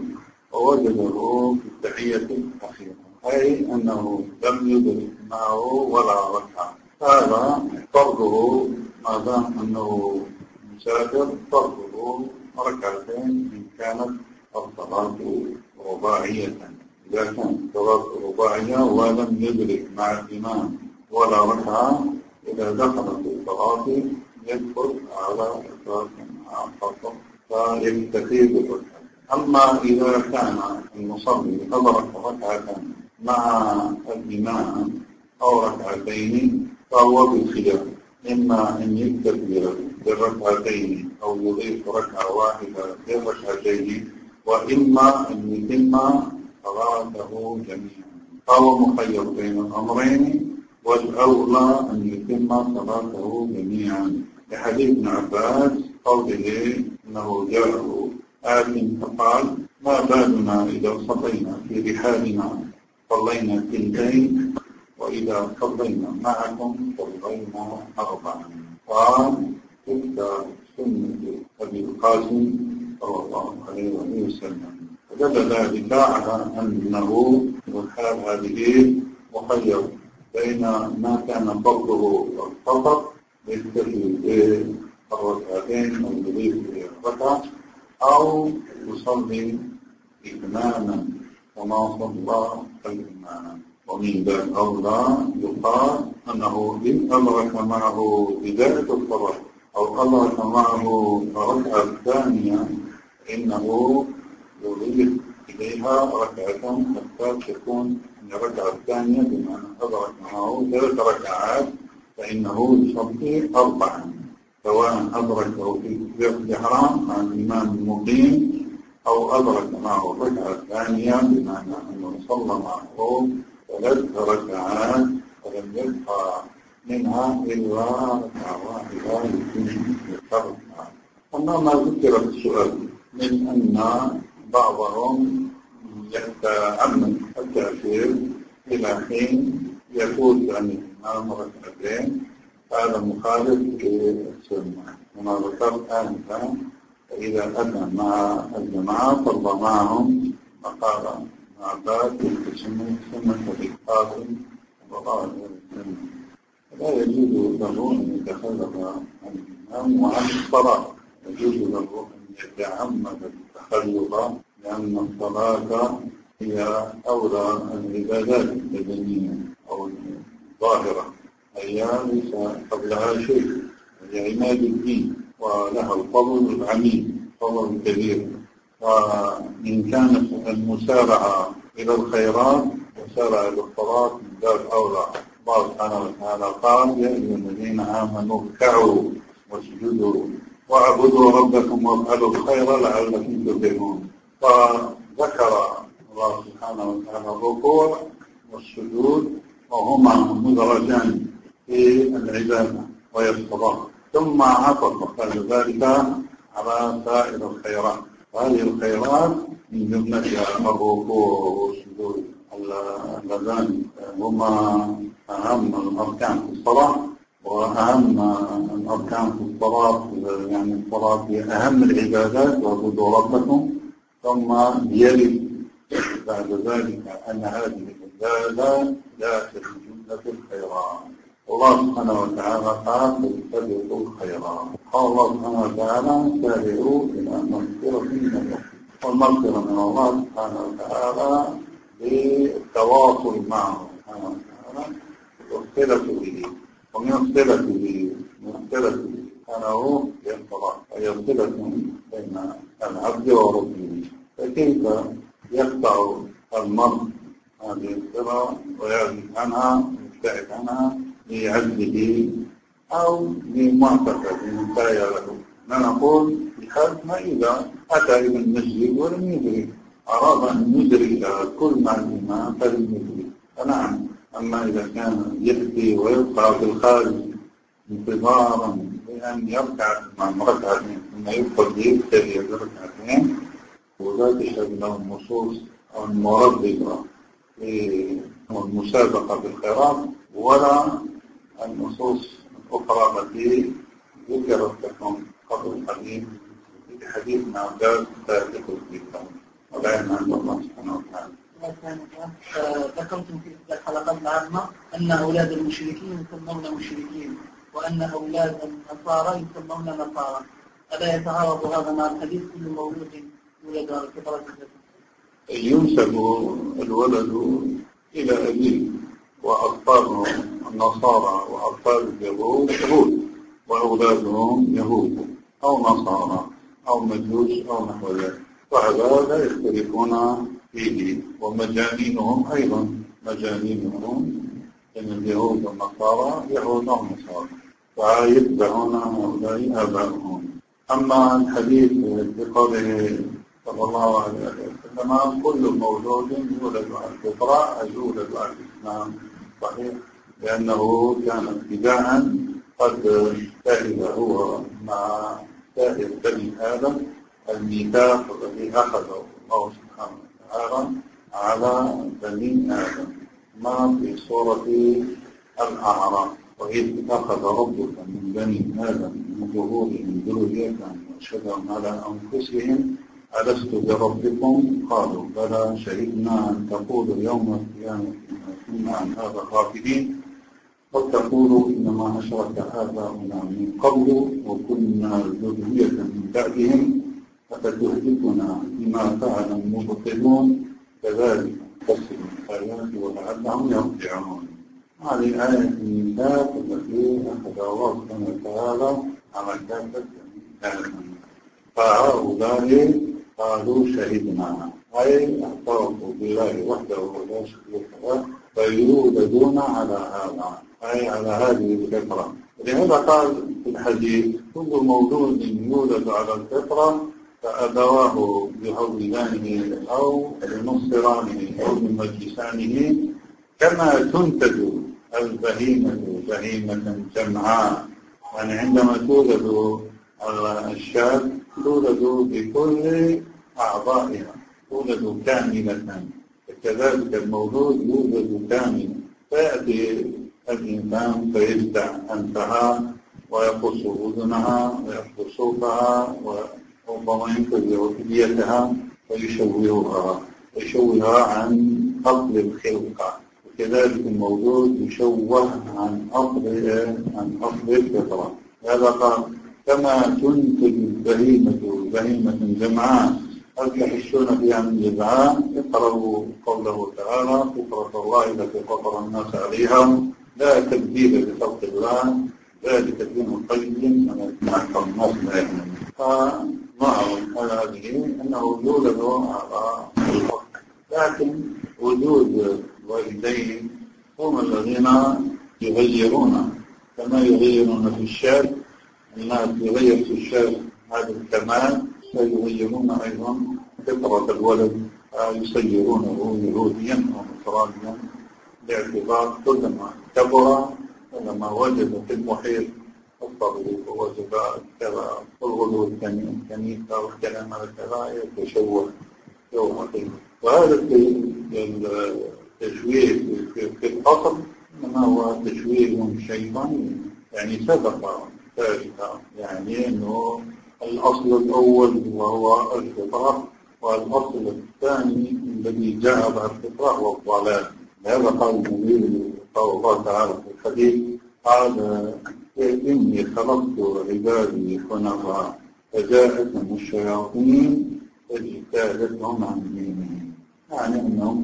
ووجده في التحية الأخيرة، أي أنه لم يدرك معه ولا ركعة، هذا فرضه ما دام أنه مسافر فرضه ركعتين إن كانت الصلاة رباعية. إذا كانت الصلاة رباعية ولم يدرك مع الإمام ولا ركعة، إذا دخل في الصلاة يدخل على أساس خاصة فيكتفي بالركعة. أما إذا كان المصلي أدرك ركعة مع الإمام أو ركعتين فهو بالخيار، إما أن يكتفي بالركعتين أو يضيف ركعة واحدة للركعتين، وإما أن يتم صلاته جميعا. فهو مخير بين الأمرين، والأولى أن يتم صلاته جميعا لحديث ابن عباس قوله أنه جاءه آت فقال: ما بالنا إذا صلينا في رحالنا صلينا ثنتين وإذا صلينا معكم صلينا أربعا. قال: تلك سنة أبي القاسم صلى الله عليه وسلم. فدل ذلك على أنه في الحال هذه مخير بين ما كان فرضه فقط يكتفي بالركعتين أو يضيف الركعة، أو يصلي إماما كما صلى الإمام. ومن ذلك أولى يقال أنه إن أدرك معه بداية الصلاة أو أدرك معه الركعة الثانية إنه يضيف إليها ركعة حتى تكون الركعة الثانية بمعنى أدرك معه 3 ركعات فإنه يصلي 4، سواء أدركه في الإحرام مع الإمام المقيم أو أدرك معه الركعة الثانية بمعنى أنه صلى معه 3 ركعات ولم يبقى منها إلا ركعة واحدة يتم الركعة. أما ما ذكر في السؤال من أن بعضهم يتعمد التأخير إلى حين يفوت عن الإمام ركعتين، هذا مخالف للسنة. كما ذكرت آنفا فإذا أتى مع الجماعة صلى معهم فقال ابن عباس: تلك سنة أبي القاسم صلى الله عليه وسلم. لا يجوز له أن يتخلف عن الإمام وعن الصلاة، يجوز له أن يتعمد التخلف، لأن الصلاة هي أولى العبادات البدنية أو الظاهرة، هي ليس قبلها شيء، هي عماد الدين ولها الفضل العميم، فضل كبير. وإن كانت المسارعة إلى الخيرات وسارع إلى الصلاة من باب أولى الله سبحانه وتعالى قال: يا أيها الذين آمنوا اركعوا واسجدوا واعبدوا ربكم وافعلوا الخير لعلكم تفلحون. فذكر الله سبحانه وتعالى الركوع والسجود وهما مدرجان في العبادة وهي الصلاة، ثم عطف بعد ذلك على سائر الخيرات، وهذه الخيرات من جملتها الركوع والسجود اللذان هما أهم الأركان في الصلاة، وأهم الأركان في الصلاة يعني الصلاة هي أهم العبادات واعبدوا ربكم، ثم يلي بعد ذلك أن هذه العبادة ذات جملة الخيرات. الله سبحانه وتعالى قال: فاستبقوا الخيرات. قال الله سبحانه وتعالى: سارعوا إلى مغفرة من الله. والمغفرة من الله سبحانه وتعالى بالتواصل معه سبحانه وتعالى والصلة به، ومن الصلة به أنه يصلى، وهي صلة بين العبد وربه. فكيف يقطع المرء هذه الصلة ويعزف عنها ويبتعد عنها لعجزه أو لمعتقد كان له؟ نقول بحال ما إذا أتى إلى المسجد ولم يدرك، أراد أن يدرك كل ما الإمام فلم يدرك، فنعم. أما إذا كان يأتي ويبقى في الخارج انتظارا بأن يركع مع ركعتين ثم يدخل يبتدي بركعتين، ولا تشهد له النصوص المرددة في المسابقة بالخيرات ولا النصوص الأخرى التي ذكرت لكم قبل الحديث في حديث ابن عباس سابق الكتاب، والعلم عند الله سبحانه وتعالى. ذكرتم في الحلقات العامة أن أولاد المشركين يسمون مشركين، وأن أولاد النصارى يسمون نصارى، ألا يتعارض هذا مع الحديث: كل مولود يولد على الفطرة؟ ينسب الولد إلى أبيه، وأطفال النصارى وأطفال اليهود يهود، وأولادهم يهود أو نصارى أو مجوس أو نحو ذلك، وهذا لا يختلفون فيه. ومجانينهم أيضا مجانينهم من اليهود والنصارى يهود ونصارى، فيتبعون هؤلاء آباؤهم. أما الحديث بقوله صلى الله عليه وسلم: كل مولود يولد على الفطرة، يولد على الإسلام، صحيح، لأنه كان ابتداء قد شهد هو مع سائر بني آدم الميثاق الذي أخذه الله سبحانه وتعالى على بني آدم، ما في سورة الأعراف: وإذ أخذ ربك من بني آدم من ظهورهم ذريتهم وأشهدهم على أنفسهم ألست بربكم؟ قالوا بلى شهدنا أن تقولوا يوم القيامة إنا كنا عن هذا غافلين وتقولوا إنما أشرك آباؤنا من قبل وكنا ذرية من بعدهم أفتهلكنا بما فعل المبطلون كذلك نفصل الآيات ولعلهم يرجعون. هذه آية الميثاق التي أخذ الله سبحانه وتعالى على كافة آدم، فهؤلاء قالوا شهدنا، أي اعترفوا بالله وحده ولا شريك له، فيولدون على هذا، أي على هذه الفطرة. لهذا قال في الحديث: كل مولود يولد على الفطرة فأبواه يهودانه أو ينصرانه أو يمجسانه، كما تنتج البهيمة بهيمة جمعاء. يعني عندما تولد الشاب تولد بكل أعضائها، تولد كاملة، كذلك المولود يولد كاملا. فيأتي الإنسان فيجدع أنفها ويقص أذنها ويقص صوفها وربما ينتزع ثديتها ويشوهها عن أصل الخلقة، وكذلك المولود يشوه عن أصل الفطرة. هذا قال: كما تنتج البهيمة بهيمة جمعاء هل تحسون بها من جزعاء. اقرأوا قوله تعالى: فطرة الله التي فطر الناس عليها لا تبديل لخلق الله ذلك الدين القيم ولكن أكثر الناس لا يعلمون. فمعهم هذه أنه يولد على الحق، لكن وجود الوالدين هم الذين يغيرون كما يغيرون في الشارع. الناس يغير في الشارع هذا الكمال، فيغيرون أيضا فطرة الولد، يسيرونه يهوديا أو نصرانيا، باعتبار كلما كبر كلما وجد في المحيط الطبيب ووجد كذا الغلو الكنيسة والكلام على كذا يتشوه يومئذ. وهذا التشويه في الأصل إنما هو تشويه شيطاني، يعني سبق ذلك، يعني أنه الأصل الأول وهو الفطرة، والأصل الثاني الذي جاء بعد الفطرة هو الضلال. هذا قال النبي قال الله تعالى في الحديث قال إني خلقت عبادي حنفاء فجاءتهم الشياطين فاجتالتهم عن دينهم، يعني أنهم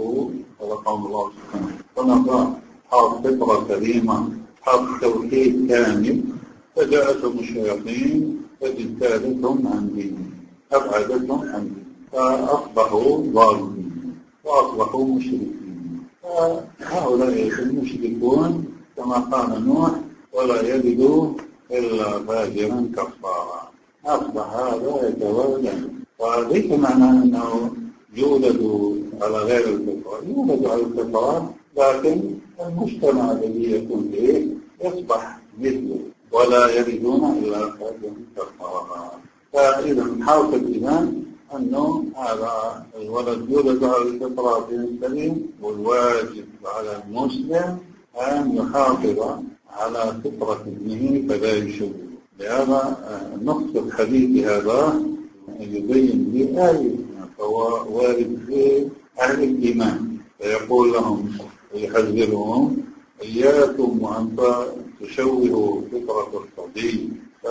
خلقهم الله سبحانه حنفاء، حاط فطرة سليمة، حاط توحيد كامل، فجاءتهم الشياطين فاجتالتهم عن دينهم، أبعدتهم عن دينهم، فأصبحوا ظالمين وأصبحوا مشركين. فهؤلاء المشركون كما قال نوح ولا يجدوا إلا فاجرا كفارا، أصبح هذا يتولى. وليس معنى أنه يولد على غير الفطرة، يولد على الفطرة، لكن المجتمع الذي يكون فيه يصبح مثله ولا يجدون إلا فاجرا كفارا. فإذا حاصل الإيمان أنه هذا الولد يولد على الفطرة السليم، والواجب على المسلم أن يحافظ على فطرة ابنه فلا يشوه. لهذا نص الحديث هذا يبين بآية، فهو وارد في أهل الإيمان، فيقول لهم ويحذرهم إياكم وأن تشوهوا فطرة الصبي،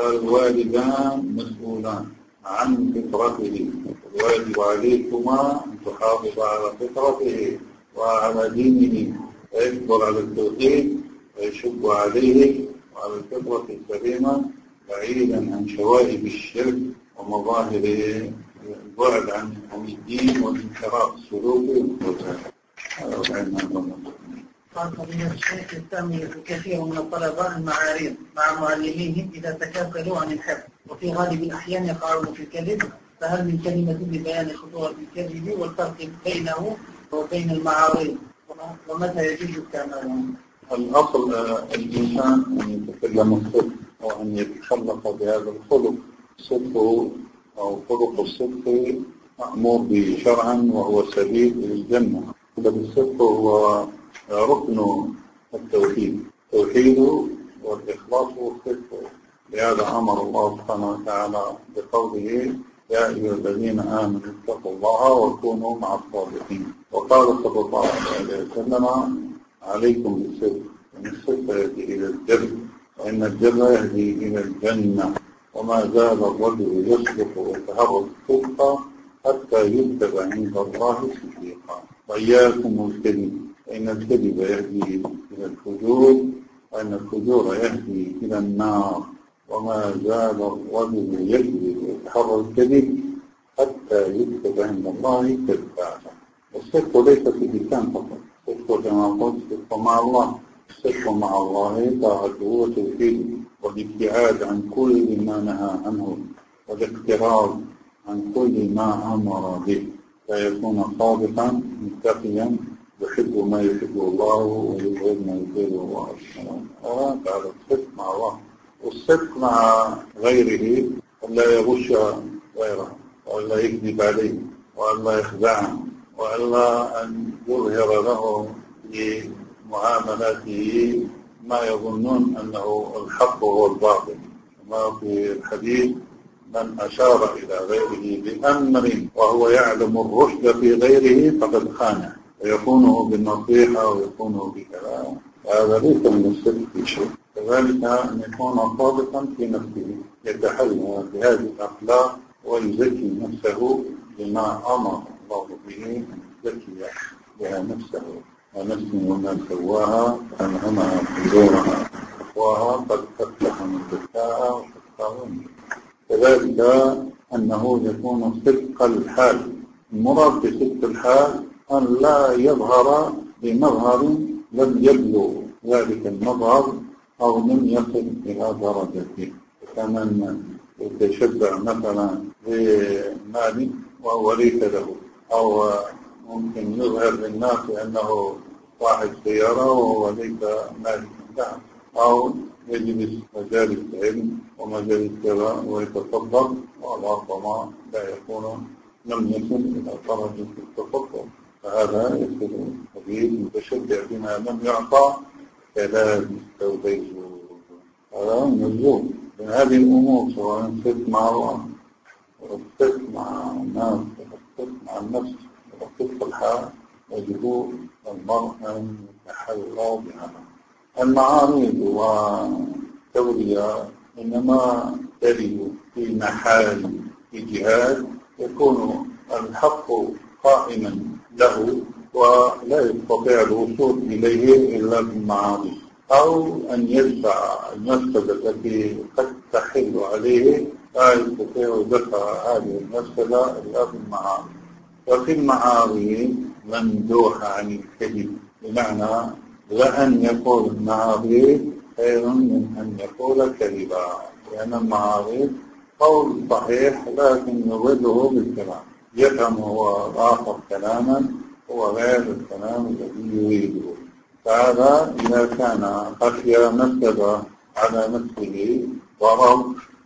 فالوالدان مسؤولان عن فطرته، الواجب عليكما أن تحافظ على فطرته وعلى دينه، فيكبر على التوحيد ويشب عليه وعلى الفطرة السليمة، بعيدا عن شوائب الشرك ومظاهر البعد عن الدين والانحراف السلوكي. قال فضيلة الشيخ يستعمل كثير من الطلبة المعاريض مع معلميهم إذا تكاسلوا عن الحفظ، وفي غالب الأحيان يقعون في الكذب، فهل من كلمة لبيان خطورة الكذب والفرق بينه وبين المعاريض، ومتى يجوز استعماله؟ الأصل الإنسان أن يتكلم الصدق وأن يتخلق بهذا الخلق. الصدق أو خلق الصدق مأمور به شرعا وهو سبيل إلى الجنة. الصدق هو ركن التوحيد، التوحيد والإخلاص والصدق. لهذا أمر الله سبحانه وتعالى بقوله يا أيها الذين آمنوا اتقوا الله وكونوا مع الصادقين. وقال صلى الله عليه وسلم عليكم بالصدق، وإن الصدق يهدي إلى البر، وإن البر يهدي إلى الجنة، وما زال الرجل يصدق ويتهرب الصدق حتى يكتب عند الله صديقا. وإياكم الكذب، فإن الكذب يهدي إلى الفجور، وإن الفجور يهدي إلى النار. وما زال الرجل يكذب ويتحرى الكذب حتى يكتب عند الله كذابا. الصدق ليس في اللسان فقط، الصدق كما قلت الصدق مع الله، الصدق مع الله طاعته وتوحيده، والابتعاد عن كل ما نهى عنه، والاقتراب عن كل ما أمر به، فيكون صادقا متقيا يحب ما يحب الله ويبغض ما يبغض الله سبحانه وتعالى. الصدق مع الله، والصدق مع غيره، ولا يغش غيره، ولا يكذب عليه، ولا يخدعه، ولا أن يظهر له بمعاملاته ما يظنون أنه الحق هو الباطل. كما في الحديث من أشار إلى غيره بأمر وهو يعلم الرشد في غيره فقد خانه، ويخونه بالنصيحة ويخونه بكلام، هذا ليس من الصدق في شيء. كذلك أن يكون صادقا في نفسه، يتحلى بهذه الأخلاق ويزكي نفسه بما أمر الله به أن يزكي بها نفسه. ونفس وما سواها فألهمها فجورها وتقواها قد أفلح من زكاها وشقاها من دساها. كذلك أنه يكون صدق الحال. المراد بصدق الحال أن لا يظهر بمظهر لم يبلغ ذلك المظهر أو لم يصل إلى درجته. كمن يتشبع مثلا بمال وهو ليس له، أو ممكن يظهر للناس أنه صاحب سيارة وهو ليس مالكا، أو يجلس مجالس علم ومجالس كذا ويتصدق، وربما لا يكون لم يصل إلى درجة التصدق، فهذا يكون حديث متشبع بما لم يعطى كلابس أو بيزور. هذا مجهول من هذه الأمور، سواء ست مع الله ورفت مع الناس ورفت مع النفس ورفت الحال، يجب المرء أن يتحلى بها. المعارض والتولية إنما ترد في محال جهاد يكون الحق قائما له ولا يستطيع الوصول إليه إلا بالمعارض، أو أن يدفع المفسدة التي قد تحل عليه لا يستطيع دفع هذه المفسدة إلا بالمعارض. وفي المعارض ممدوح عن الكذب، بمعنى لأن يقول المعارض خير من أن يقول كذبا، لأن المعارض قول صحيح لكن يوجهه بالكلام، يفهم هو الآخر كلاما هو غير الكلام الذي يريده. فهذا إذا كان خشي مفسدة على نفسه ضرر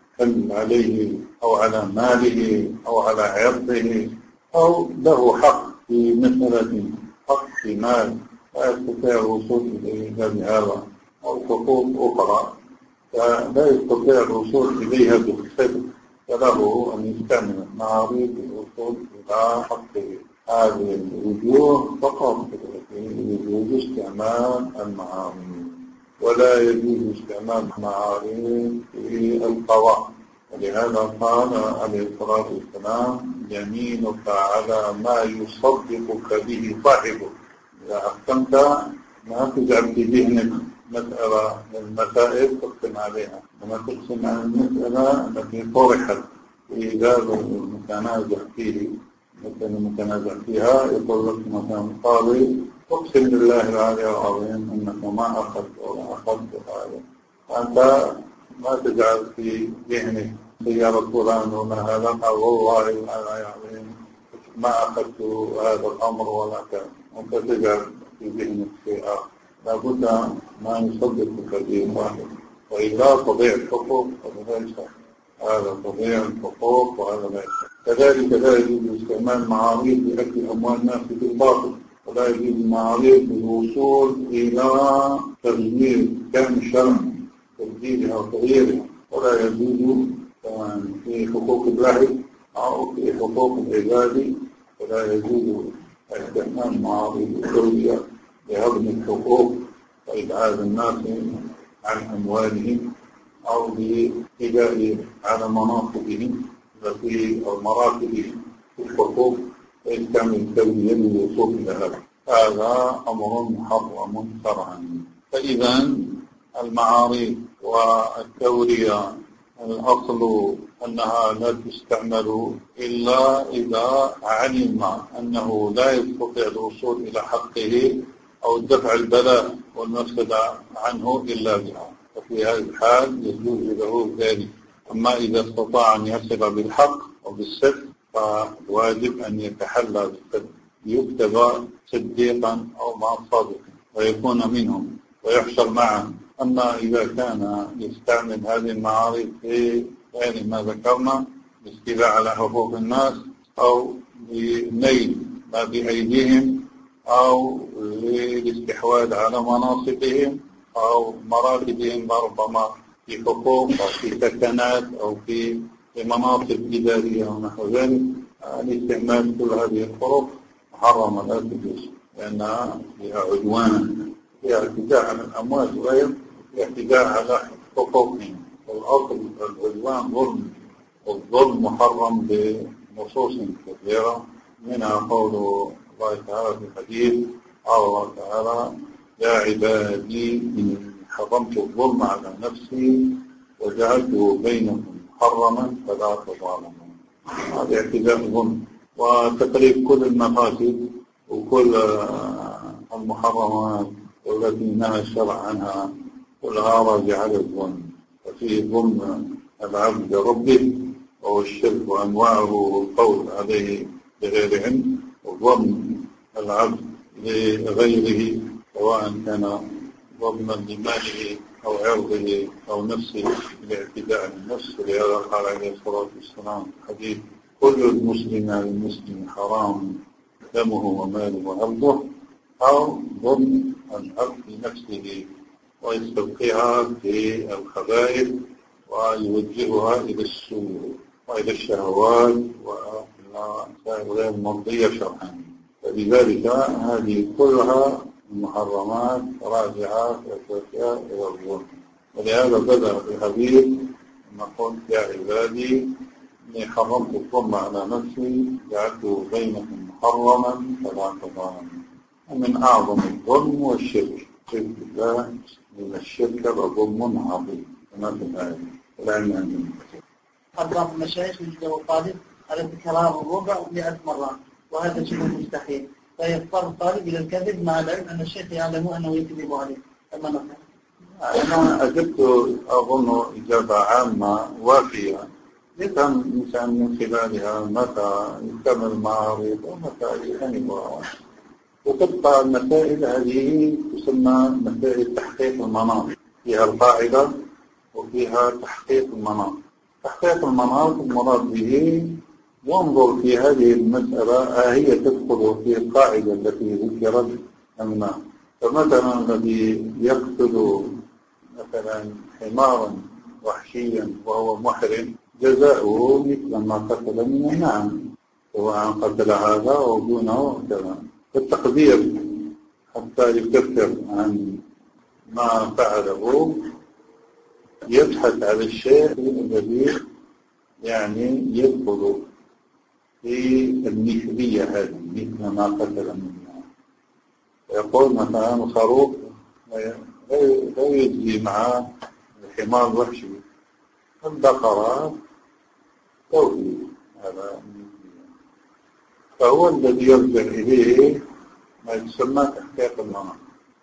عليه أو على ماله أو على عرضه، أو له حق في مسألة، حق في مال لا يستطيع الوصول إليه إلا بهذا، أو حقوق أخرى فلا يستطيع الوصول إليها بالصدق، فله أن يستعمل المعارض للوصول إلى حقه. هذه الوجوه فقط يجوز استعمال المعارض، ولا يجوز استعمال المعارض في القضاء. ولهذا قال عليه الصلاة والسلام: يمينك على ما يصدقك به صاحبك. إذا أحكمت ما تجعل في ذهنك مسألة من المسائل تقسم عليها، وما تقسم عن المسألة التي طرحت في باب المتنازع فيه. مثلا المتنازع فيها يقول لك مثلا قاضي: اقسم بالله العلي العظيم انك ما اخذت ولا اخذت هذا، فانت ما تجعل في ذهنك سيارة فلان ولا هذا، قال والله العلي العظيم ما اخذت هذا الامر ولا كذا، وانت تجعل في ذهنك شيء اخر. لابد ما يصدقك به واحد، والا تضيع الحقوق، هذا تضيع الحقوق وهذا لا يصح. كذلك لا يجوز استعمال معارض لأكل أموال الناس بالباطل، ولا يجوز المعارض بالوصول إلى تغيير كان الشرع، تبديلها وتغييرها، ولا يجوز في حقوق الله أو في حقوق العباد، ولا يجوز استعمال معارض الدولية لهضم الحقوق وإبعاد الناس عن أموالهم، أو لإجاء على مناصبهم أو مراتبهم في الحقوق ويستعمل الدولية للوصول إلى هذا. هذا أمر محرم شرعا. فإذا المعارض والتورية الأصل أنها لا تستعمل إلا إذا علم أنه لا يستطيع الوصول إلى حقه أو دفع البلاء والمفسدة عنه إلا بها، وفي هذه الحال يجوز له ذلك. أما إذا استطاع أن يصل بالحق وبالصدق فواجب أن يتحلى بالصدق، يكتب صديقا أو مع الصادق ويكون منهم ويحشر معه. أما إذا كان يستعمل هذه المعارض في غير ما ذكرنا، باستيلاء على حقوق الناس أو لنيل ما بأيديهم أو للاستحواذ على مناصبهم أو مراتبهم، ربما في حقوق أو في سكنات أو في مناصب إدارية ونحو ذلك، الاستعمال كل هذه الطرق محرمة لا تجوز، لأنها فيها عدوان، فيها اعتداء على الأموال وغير، فيها اعتداء على حقوقهم. والأصل العدوان ظلم، والظلم محرم بنصوص كثيرة، منها قول الله تعالى في الحديث: قال الله تعالى: يا عبادي إن حرمت الظلم على نفسي وجعلته بينكم محرما فلا تظالموا. هذا اعتداء الظلم وتقريب كل المفاسد وكل المحرمات والتي نهى الشرع عنها كلها راجعة للظن. ففيه ظن العبد لربه وهو الشرك وأنواعه والقول عليه بغير علم، وظن العبد لغيره سواء كان ظنا لماله أو عرضه أو نفسه بالاعتداء على النفس. ولهذا قال عليه الصلاة والسلام في الحديث: كل المسلم على المسلم حرام دمه وماله وعرضه. أو ظن العبد لنفسه ويستبقيها في الخبائث ويوجهها إلى السوء وإلى الشهوات وإلى غير مرضية شرعا. فلذلك هذه كلها المحرمات راجعة في أساسها إلى الظلم. ولهذا بدأ في الحديث نقول: يا عبادي إني حرمت الظلم على نفسي جعلته بينكم محرما فلا تظالموا. ومن أعظم الظلم والشرك، شرك بالله، من الشرك لظلم عظيم كما في الآية. والعلم عندنا. بعض المشايخ يجدوا الطالب على تكرار الربع 100 مرة، وهذا شيء مستحيل، فيضطر الطالب إلى الكذب مع العلم أن الشيخ يعلم أنه يكذب عليه. كما نفعل. أنا أجبت أظن إجابة عامة وافية يفهم الإنسان من خلالها متى يكمل المعارض ومتى يجتنبها. وتبقى المسائل هذه تسمى مسائل تحقيق المناط، فيها القاعدة وفيها تحقيق المناط. تحقيق المناط المراد به ينظر في هذه المسألة هي تدخل في القاعدة التي ذكرت أم لا. فمثلا الذي يقتل مثلا حمارا وحشيا وهو محرم جزاؤه مثل ما قتل من النعم، سواء قتل هذا أو دونه كذا. التقدير حتى يكفر عن ما فعله يبحث على الشيء الذي يعني يدخل في المثلية هذه مثل ما قتل منها. يقول مثلا الخروف لا يجزي مع الحمار الوحشي، البقرة توفي هذا. فهو الذي يرجع إليه ما يسمى تحقيق المناط.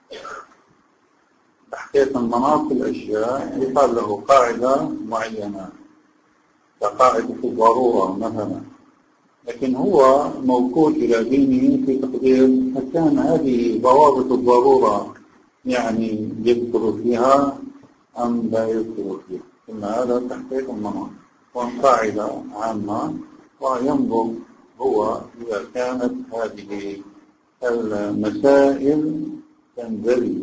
تحقيق المناط في الأشياء يقال له قاعدة معينة كقاعدة الضرورة مثلا، لكن هو موكول إلى دينه في تقدير كان هذه ضوابط الضرورة يعني يدخل فيها أم لا يدخل فيها. ثم هذا تحقيق المناط وقاعدة عامة، وينظر هو إذا كانت هذه المسائل تندرج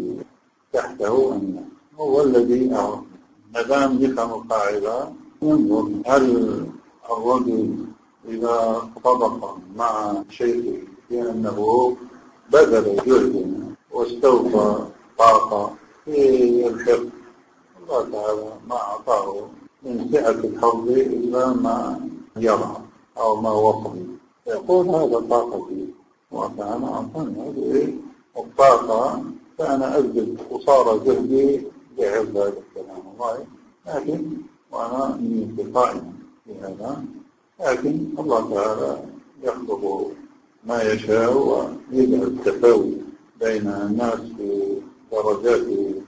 تحته أم لا. هو الذي أعرف ما دام يفهم القاعدة ينظر هل الرجل إذا صدق مع شيخه في أنه بذل جهدا واستوفى طاقة في الحفظ، الله تعالى ما أعطاه من سعة الحفظ إلا ما يرى أو ما وصل، يقول هذا طاقتي وكان أعطاني هذه الطاقة فأنا أبذل قصارى جهدي لحفظ هذا الكلام الله، لكن وأنا من قائم في هذا، لكن الله تعالى يخلق ما يشاء ويجعل التفاوت بين الناس في درجات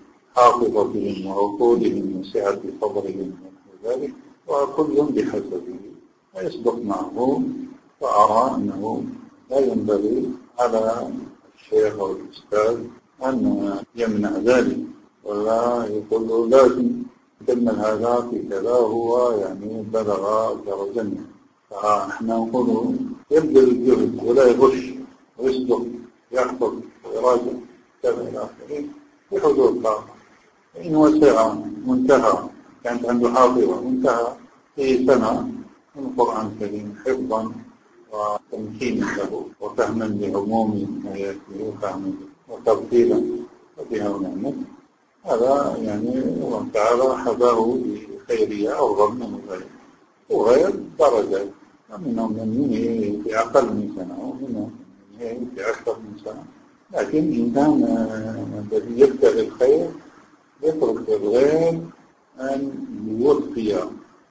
حافظتهم وعقولهم وسعة صدرهم وذلك، وكل بحسبه ويصدق معه. فأرى أنه لا ينبغي على الشيخ أو الأستاذ أن يمنع ذلك ولا يقول له لازم تكمل هذا في كذا هو يعني بلغ درجة. فإحنا نقول يبذل الجهد ولا يغش ويصدق يحفظ ويراجع كذا إلى آخره بحدود طاقة. إن وسع منتهى كانت عنده حافظة منتهى في سنة من القرآن الكريم حفظا وتمكينا له وفهما لعموم آياته وفهما وترتيلا وبها ونعمه، هذا يعني الله تعالى حباه بخيرية أفضل من غيره. وغير درجات، منهم من في أقل من سنة ومنهم من في أكثر من سنة، لكن إن كان الذي يبدأ بالخير يترك الغير أن يوفي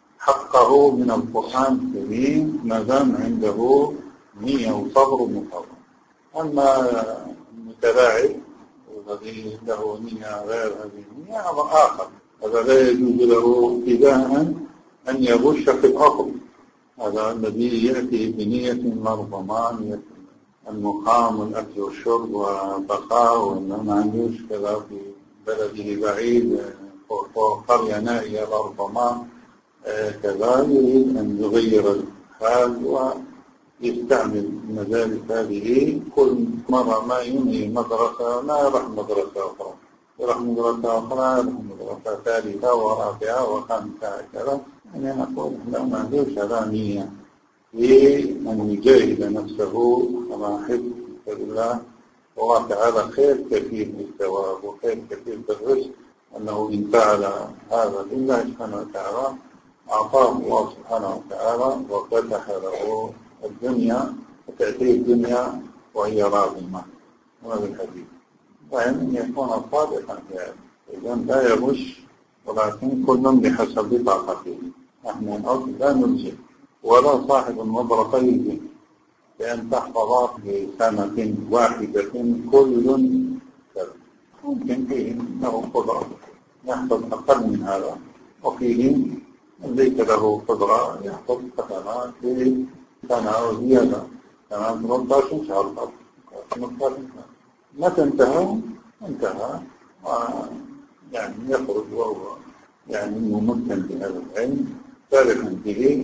حقه من القرآن الكريم ما دام عنده نية وصبر ومقاومة. أما المتلاعب الذي له نية غير هذه النية أمر آخر. هذا لا يجوز له ابتداء أن يغش في الأصل. هذا الذي يأتي بنية الضمان المقام والأكل والشرب وبقاء، وأنه ما عندوش كذا في بلده بعيد قرية نائية لربما كذا يريد أن يغير الحال ويستعمل المدارس هذه. كل مرة ما ينهي مدرسة ما يروح مدرسة أخرى، يروح مدرسة أخرى، يروح مدرسة ثالثة ورابعة وخامسة كذا. يعني نقول لا، ما عندوش هذا نية لأن يجاهد نفسه كما حفظ الله. والله تعالى خير كثير بالثواب وخير كثير بالرزق، أنه إن فعل هذا لله سبحانه وتعالى أعطاه الله سبحانه وتعالى وفتح له الدنيا، فتأتيه الدنيا وهي راغمة. هذا الحديث وإن أن يكون صادقا في هذا. إذا لا يغش، ولكن كل بحسب طاقته. نحن الأصل لا نلزم ولا صاحب المدرسة يلزم بأن تحفظ في سنة واحدة كل كذا. ممكن فيه له قدرة يحفظ أقل من هذا، وفيه ليس له قدرة يحفظ فترات في سنة أو زيادة، سنة 18 شهر 18 شهر. متى انتهى يعني يخرج وهو يعني ممكن بهذا العلم فارحا به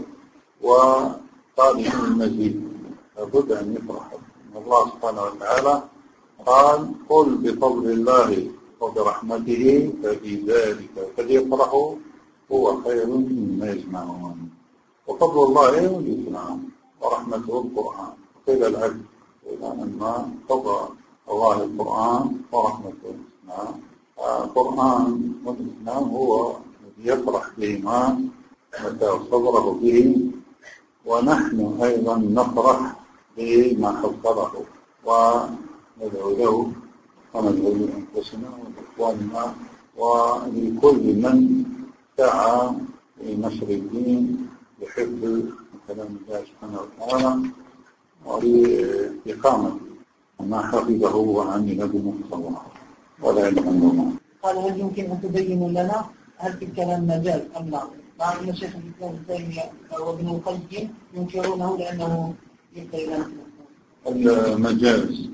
وطالب المزيد. لابد أن يفرح. الله سبحانه وتعالى قال: قل بفضل الله وبرحمته فبذلك فليفرحوا هو خير مما يجمعون. وفضل الله الإسلام ورحمته القرآن. قيل العدل، قيل أن فضل الله القرآن ورحمته الإسلام. القرآن والإسلام هو الذي يفرح بهما متى صدره به، ونحن أيضا نفرح بما حصله وندعو له وندعو لأنفسنا ولإخواننا ولكل من سعى لنشر الدين بحفظ كلام الله سبحانه وتعالى ولإقامة ما حفظه وعمل بمقتضاه ولا يلزمنا. قال: هل يمكن أن تبين لنا هل في الكلام مجاز أم لا؟ مع أن شيخ الإسلام ابن تيمية وابن القيم ينكرونه لأنه يبقى إلى المجاز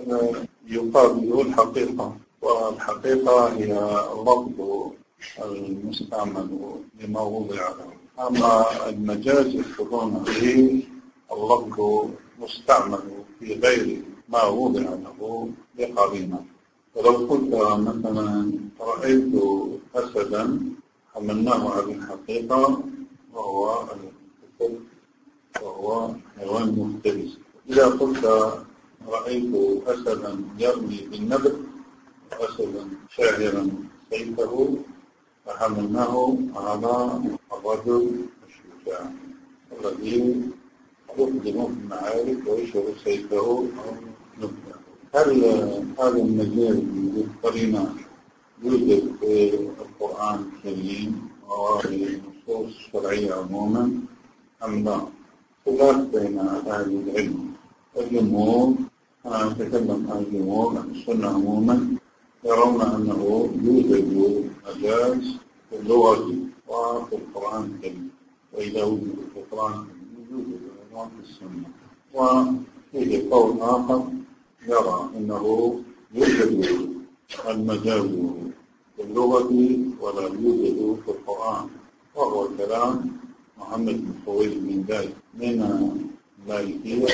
يقابل الحقيقة، والحقيقة هي اللفظ المستعمل لما وضع له. أما المجاز يقصدون به اللفظ مستعمل في غير ما وضع له بقرينة. ولو قلت مثلا رأيت أسدا حملناه على الحقيقة وهو الأسد وهو حيوان مفترس. إذا قلت رأيت أسدا يرمي بالنبل وأسدا شاهرا سيفه فحملناه على الرجل الشجاع الذي يقدم في المعارك ويشعر سيفه أو نبله. هل هذا المجال بالقرينة يوجد في القرآن الكريم وفي النصوص الشرعية عموما أم لا؟ خلاف بين أهل العلم. الجمهور، أنا أتكلم عن الجمهور عن السنة عموما، يرون أنه يوجد مجاز في اللغة وفي القرآن الكريم، وإذا وجد في القرآن الكريم يوجد أيضا في السنة. وفيه قول آخر يرى أنه يوجد المجاز في اللغة ولا يوجد في القرآن، وهو كلام محمد بن خويلد بن زايد من المالكية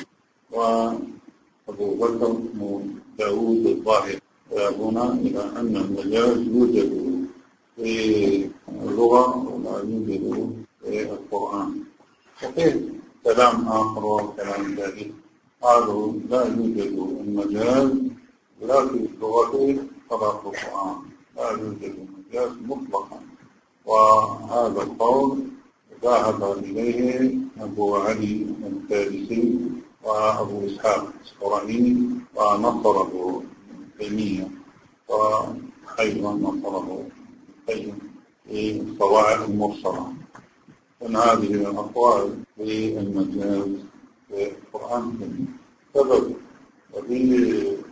وأبو بكر بن داود الظاهر، يذهبون إلى أن المجاز يوجد في اللغة ولا يوجد في القرآن. وفيه كلام آخر وكلام ثالث قالوا لا يوجد المجاز لا في اللغة ولا في القرآن، لا يوجد المجاز مطلقا. وهذا القول ذهب إليه أبو علي الفارسي وأبو إسحاق الإسرائيلي ونصره تيمية، وأيضا نصره القيم في الصواعق المرسلة. من هذه الأقوال في المجاز في القرآن الكريم سبب، وفي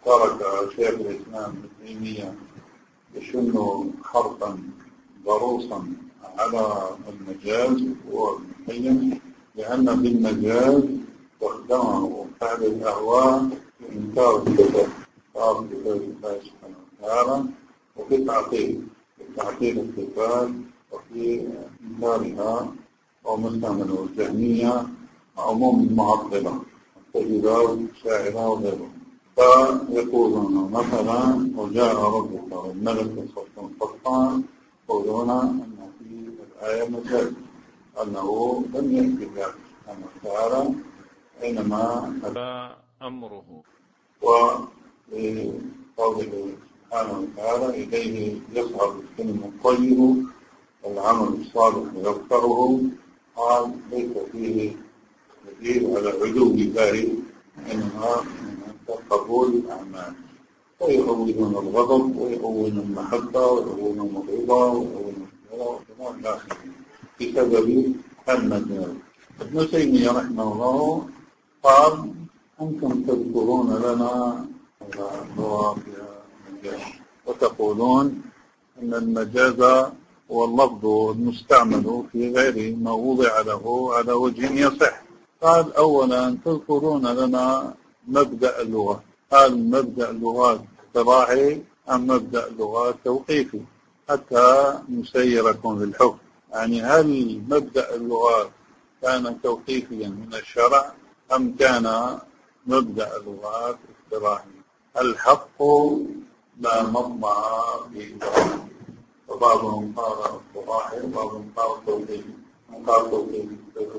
ترك شيخ الإسلام ابن تيمية يشن حرفا ضروسا على المجاز والمحيم، لأن بالمجاز واخدمه أهل الأهواء في إنكار الصفات الله سبحانه وتعالى، وفي تعطيل الصفات، وفي إنكارها ومستعمله الجهمية عموم المعطلة التجديدات والشاعرة وغيرهم. فيقولون مثلا وجاء ربك والملك صفا صفا، يقولون أن في الآية مجاز، أنه لم يأتي الله سبحانه وتعالى حينما أتى أمره، وقوله سبحانه وتعالى إليه يصعد الكلم الطيب والعمل الصالح يرفعه، قال ليس فيه دليل على علو الله، إنما قبول الأعمال. ويؤولون الغضب ويؤولون المحبة ويؤولون الرضا ويؤولون الكلام الآخر بسبب المجال. ابن تيمية رحمه الله قال أنتم تذكرون لنا اللغة المجاز وتقولون أن المجاز هو اللفظ المستعمل في غير ما وضع له على وجه يصح. قال أولا تذكرون لنا مبدأ اللغة، هل مبدأ اللغات اصطلاحي أم مبدأ اللغات توقيفي، حتى نسيركم في الحكم. يعني هل مبدأ اللغات كان توقيفيا من الشرع أم كان مبدأ اللغات اصطلاحي؟ الحق لا مطمع في إدراكه، وبعضهم قال اصطلاحي وبعضهم قال توقيفي. قال توقيفي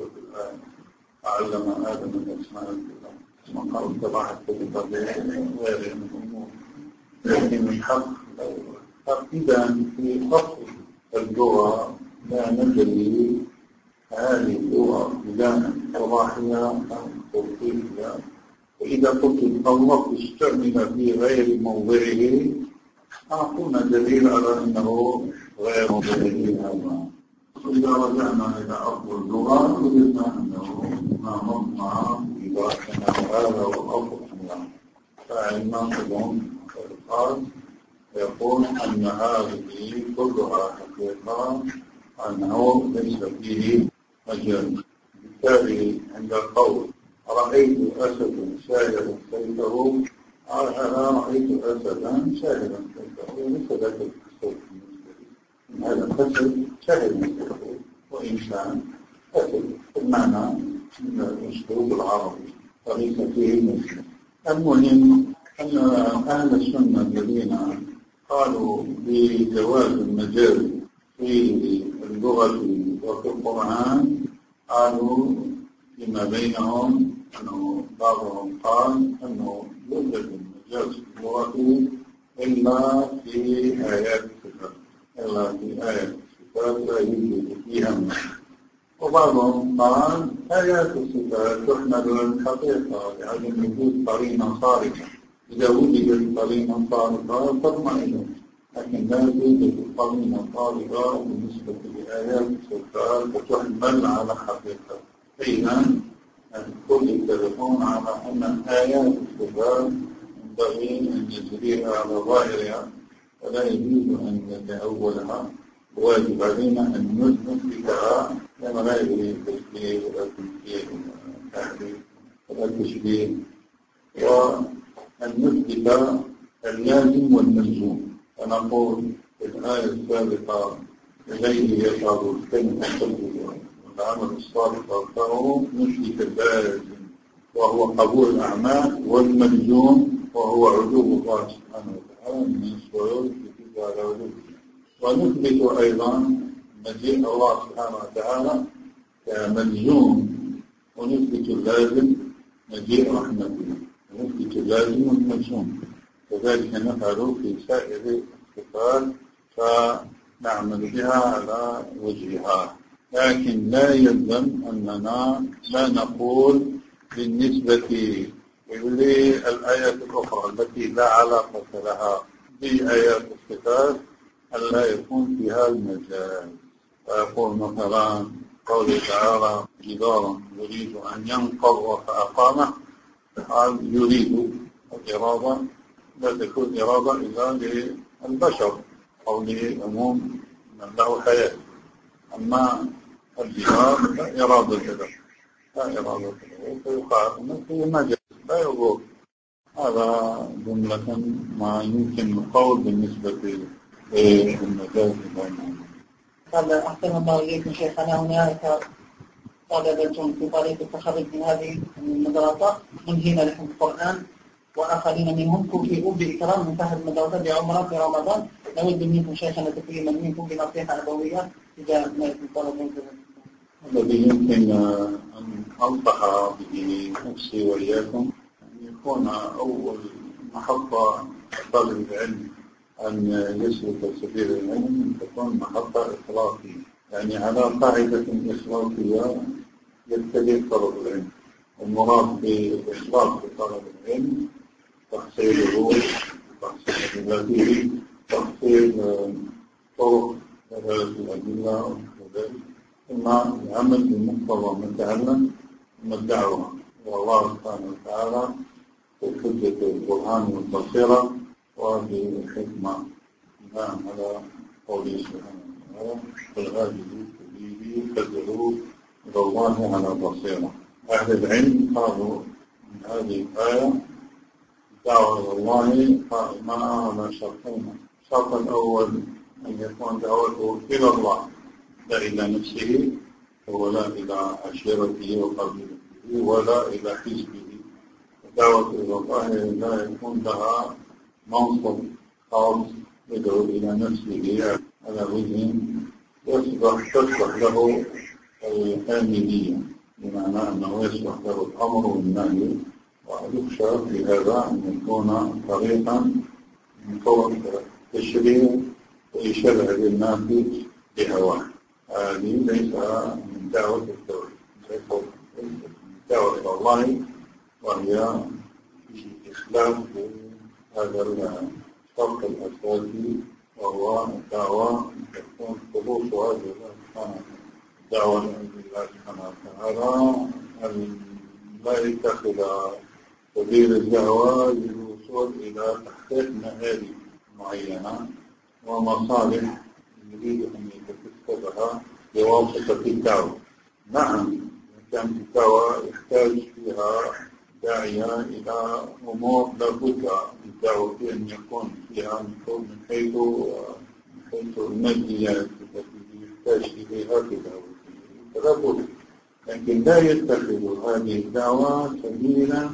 علم آدم الأسماء كلها، وقال اصطلاح التجربة غير الأمور، لكن الحق إذا في فصل اللغة لا ندري هذه اللغة بلا اصطلاحية أم توقيفية، وإذا قلت اللفظ استعمل في غير موضعه أعطونا دليل على أنه غير موضعه هذا. إذا رجعنا إلى أصل اللغة وجدنا أنه ما مطمع إذا كان هذا والأصل أنه فالناقضون قال يقول أن هذه كلها حقيقة أنه ليس فيه مجال. بالتالي عند القول رأيت أسدا شاهدا سيفه، قال أنا رأيت أسدا شاهدا سيفه، وليس ذلك الصوت هذا الأسد شاهد سيفه، وإن كان أسد بمعنى الأسلوب العربي وليس فيه مسلم. المهم أن أهل السنة الذين قالوا بجواز المجاز في اللغة وفي القرآن قالوا فيما بينهم أنه بعضهم قال أنه يوجد المجاز في اللغة إلا في آيات الصفات، إلا في آيات الصفات لا يوجد فيها معنى. وبعضهم قال آيات الصفات تحمل الحقيقة لعدم وجود قرينة صارفة، إذا وجدت قرينة صارفة تطمئن، لكن لا توجد قرينة صارفة بالنسبة لآيات الصفات وتحمل على حقيقة. إذا الكل يتفقون على أن آيات الصفات ينبغي أن نجريها على ظاهرها ولا يجوز أن نتأولها، واجب علينا أن نثبتها كما لا يجري التشبيه ولا التمثيل ولا التحريف ولا التشبيه، وأن نثبت اللازم والملزوم. فنقول في الآية السابقة إليه يصعد الكلم الطيب والعمل الصالح يرفعه، نثبت اللازم وهو قبول الأعمال، والملزوم وهو علو الله سبحانه وتعالى من الصعود في على علوه. ونثبت أيضا مجيء الله سبحانه وتعالى كملزوم، ونثبت اللازم مجيء رحمته، ونثبت اللازم والملزوم. كذلك نفعل في سائر الصفات فنعمل بها على وجهها، لكن لا يلزم أننا لا نقول بالنسبة للآيات الأخرى التي لا علاقة لها بآيات الصفات ألا يكون فيها المجال. فيقول مثلا قوله تعالى جدارا يريد أن ينقض فأقامه، قال يريد الإرادة لا تكون إرادة إلا للبشر أو لعموم من له حياة. أما الجهاد لا إرادة له، لا إرادة له، فيقال في مجال لا يضر. هذا جملة ما يمكن القول بالنسبة للمجاز العمومي. قال أحسن الله إليكم شيخنا، هناك طلبة في طريق التخرج من هذه المدرسة منهين لحفظ القرآن، وآخرين منهم كفئوا بإكرام منتهى المدرسة بعمرة في رمضان. نود منكم شيخنا تكريما منكم بنصيحة أبوية تجاه أبناء الطلبة. الذي يمكن أن أنصح به نفسي وإياكم أن يكون أول محطة طالب العلم أن يسلك سبيل العلم تكون محطة إخلاقية، يعني على قاعدة إخلاقية يبتدئ طلب العلم. المراد بالإخلاق في طلب العلم تحصيله، تحصيل ذاته، تحصيل طرق دلالة الأدلة وذلك، ثم العمل بمقتضى ما تعلم، ثم الدعوة إلى الله سبحانه وتعالى بحجة القرآن والبصيرة وبالحكمة بناء على قوله سبحانه وتعالى: قل هذه سبيلي فادعوا إلى الله على بصيرة. أهل العلم قالوا من هذه الآية الدعوة إلى الله قائمة على شرطين: الشرط الأول أن يكون دعوته إلى الله لا إلى نفسه، ولا إلى عشيرته وقبيلته، ولا إلى حزبه. الدعوة إلى الله لا يكون لها منصب خاص يدعو إلى نفسه على وجه تصلح له الآمنية، بمعنى أنه يصلح له الأمر والنهي. ويخشى في هذا أن يكون طريقا من طرق التشريع ويشرع للناس بهواه. هذه ليس من دعوة التوحيد، ليس من دعوة إلى الله، وهي في إخلاف هذا الشرط الأساسي، وهو الدعوة تكون خلوصها لله سبحانه. الدعوة لله سبحانه وتعالى أن لا يتخذ سبيل الدعوة للوصول إلى تحقيق مآرب معينة ومصالح يريد أن يتكسبها بواسطة الدعوة. نعم، كانت الدعوة يحتاج فيها داعية إلى أمور لابد للدعوة أن يكون فيها من حيث الماديات التي يحتاج إليها في دعوته، فلا بد. لكن لا يتخذ هذه الدعوة سبيلا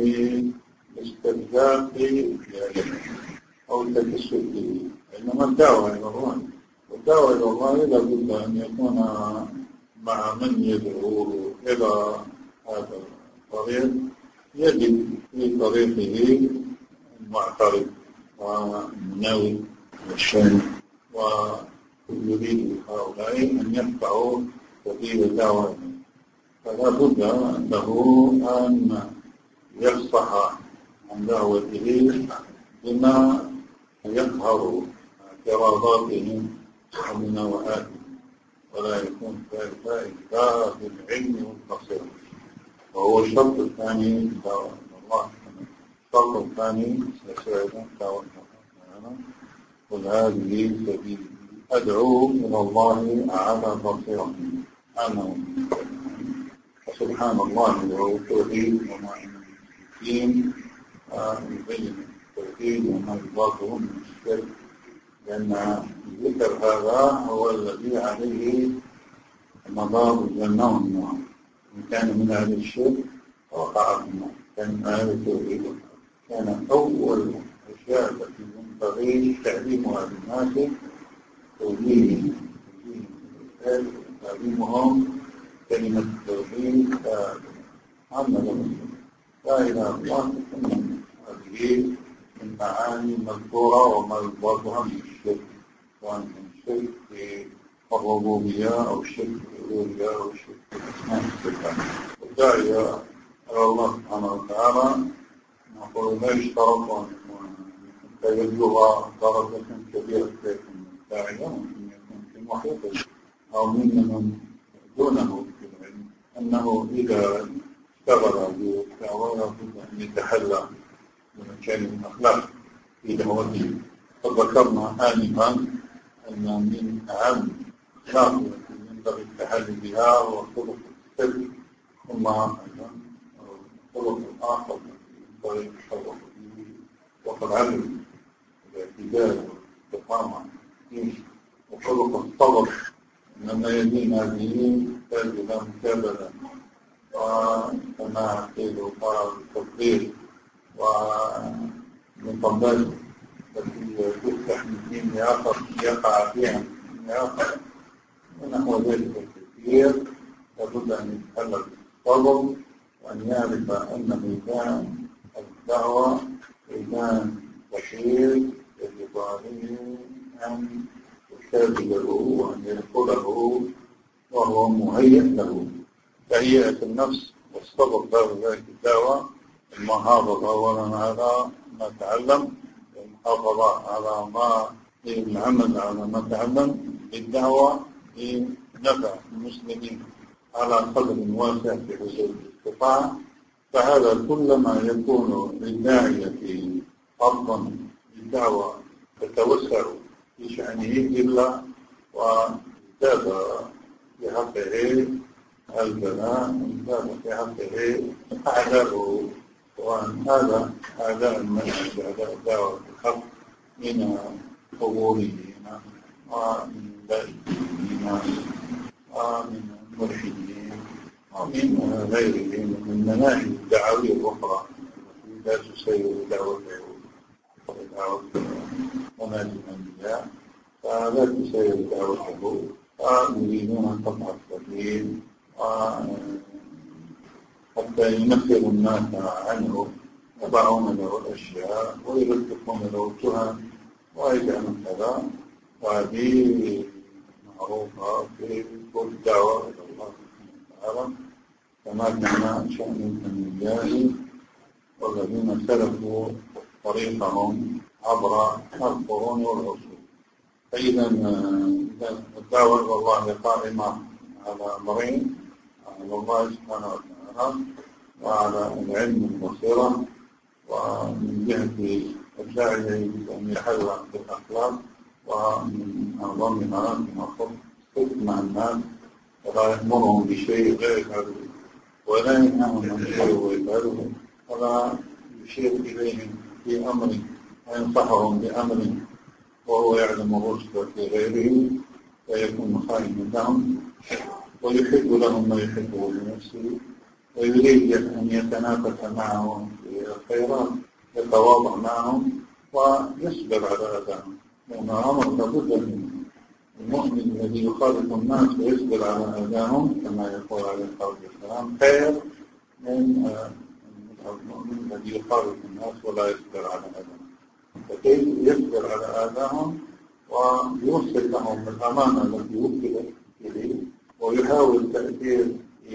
لاسترزاق ذلك أو التكسب به، إنما الدعوة إلى الله. والدعوة إلى الله لابد أن يكون مع من يدعوه إلى هذا الطريق يجد في طريقه المعترض والمناوي والشام، ويريد هؤلاء أن يقطعوا سبيل الدعوة. فلا بد له أن يفصح عن دعوته بما يظهر اعتراضاتهم ومناوئاتهم، ولا يكون ذلك إلا بالعلم والبصيرة. وهو الشرط الثاني دعوة الله. الشرط الثاني سيساعد دعوة الله. قل هذه سبيلي أدعو إلى الله على بصيرة أنا. سبحان الله، وهو التوحيد وما المشركين يبين التوحيد وما يضاده من الشرك، لأن ذكر هذا هو الذي عليه مدار الجنة والنار. إن كان من أهل الشرك وقع في النار، كان من أهل التوحيد. كان أول الأشياء التي ينبغي تعليمها للناس تعليمهم كلمة التوحيد محمد لا إله إلا الله. هذه من معاني مذكورة وما يضادها من الشرك، سواء من الشرك في الربوبية أو الشرك في الألوهية أو الشرك في الأسماء والصفات. والداعية إلى الله سبحانه وتعالى نقول لا يشترط أن يبلغ درجة كبيرة من الداعية، ممكن يكون في محيطه أو ممن دونه في العلم، أنه إذا اشتغل بالدعوة لابد أن يتحلى بمكان الأخلاق في دعوته. فذكرنا آنفا أن من أهم الأخلاق التي ينبغي التحلي بها وخلق السر، ثم أيضا الخلق الآخر الذي ينبغي التشرف به وهو العدل والاعتدال والاستقامة وخلق الصبر، إنما يدين هذه تحتاج إلى مكابدة وكما قيل وقال التطبيق ومطبات التي تفتح من دين آخر يقع فيها من آخر ونحو ذلك الكثير. لابد أن يتحلل بالصبر وأن يعرف أن ميدان الدعوة ميدان بشير يجب عليه أن يستبدله وأن يدخله وهو مهيئ له. تهيئة النفس والصبر في ذلك الدعوة، المحافظة أولا على ما تعلم، المحافظة على ما العمل على ما تعلم بالدعوة لنفع المسلمين على قدر واسع في حدود الاستطاعة. فهذا كلما يكون للداعية أرضا للدعوة تتوسع في شأنه إلا وازداد في حقه البلاء، وازداد في حقه أعداؤه، وأن هذا أعداء المنهج أعداء الدعوة الحق من قبوريين ومن بائسين ومن الملحدين ومن غيرهم من مناهج الدعوية الأخرى التي لا تسير دعوته ودعوة مناهج الأنبياء، فلا تسير دعوته، ويريدون قطع السبيل حتى ينفروا الناس عنه، يضعون له الأشياء ويلتقون له التهم ويجعلون كذا. وهذه معروفة في كل دعوة إلى الله سبحانه وتعالى، كما كان شأن الأنبياء والذين سلكوا طريقهم عبر القرون والعصور. فإذا الدعوة إلى الله قائمة على أمرين: على الله سبحانه وتعالى وعلى العلم والبصيرة. ومن جهة الداعية يجب أن يحلق بالأخلاق، ومن أعظمها كما قلت مع الناس ولا يأمرهم بشيء غير يفعله ولا ينهاهم عن شيء ويفعله، ولا يشير إليهم في أمر وينصحهم بأمر وهو يعلم الرشد في غيره فيكون خائنا لهم، ويحب لهم ما يحبه لنفسه، ويريد أن يتنافس معهم في الخيرات، يتواضع معهم ويصبر على أذاهم، لأن أمر لابد منه. المؤمن الذي يخالط الناس ويصبر على أذاهم كما يقول عليه الصلاة والسلام خير من المؤمن الذي يخالط الناس ولا يصبر على أذاهم. فكيف يصبر على أذاهم ويوصل لهم الأمانة التي وصلت إليه، ويحاول تأثير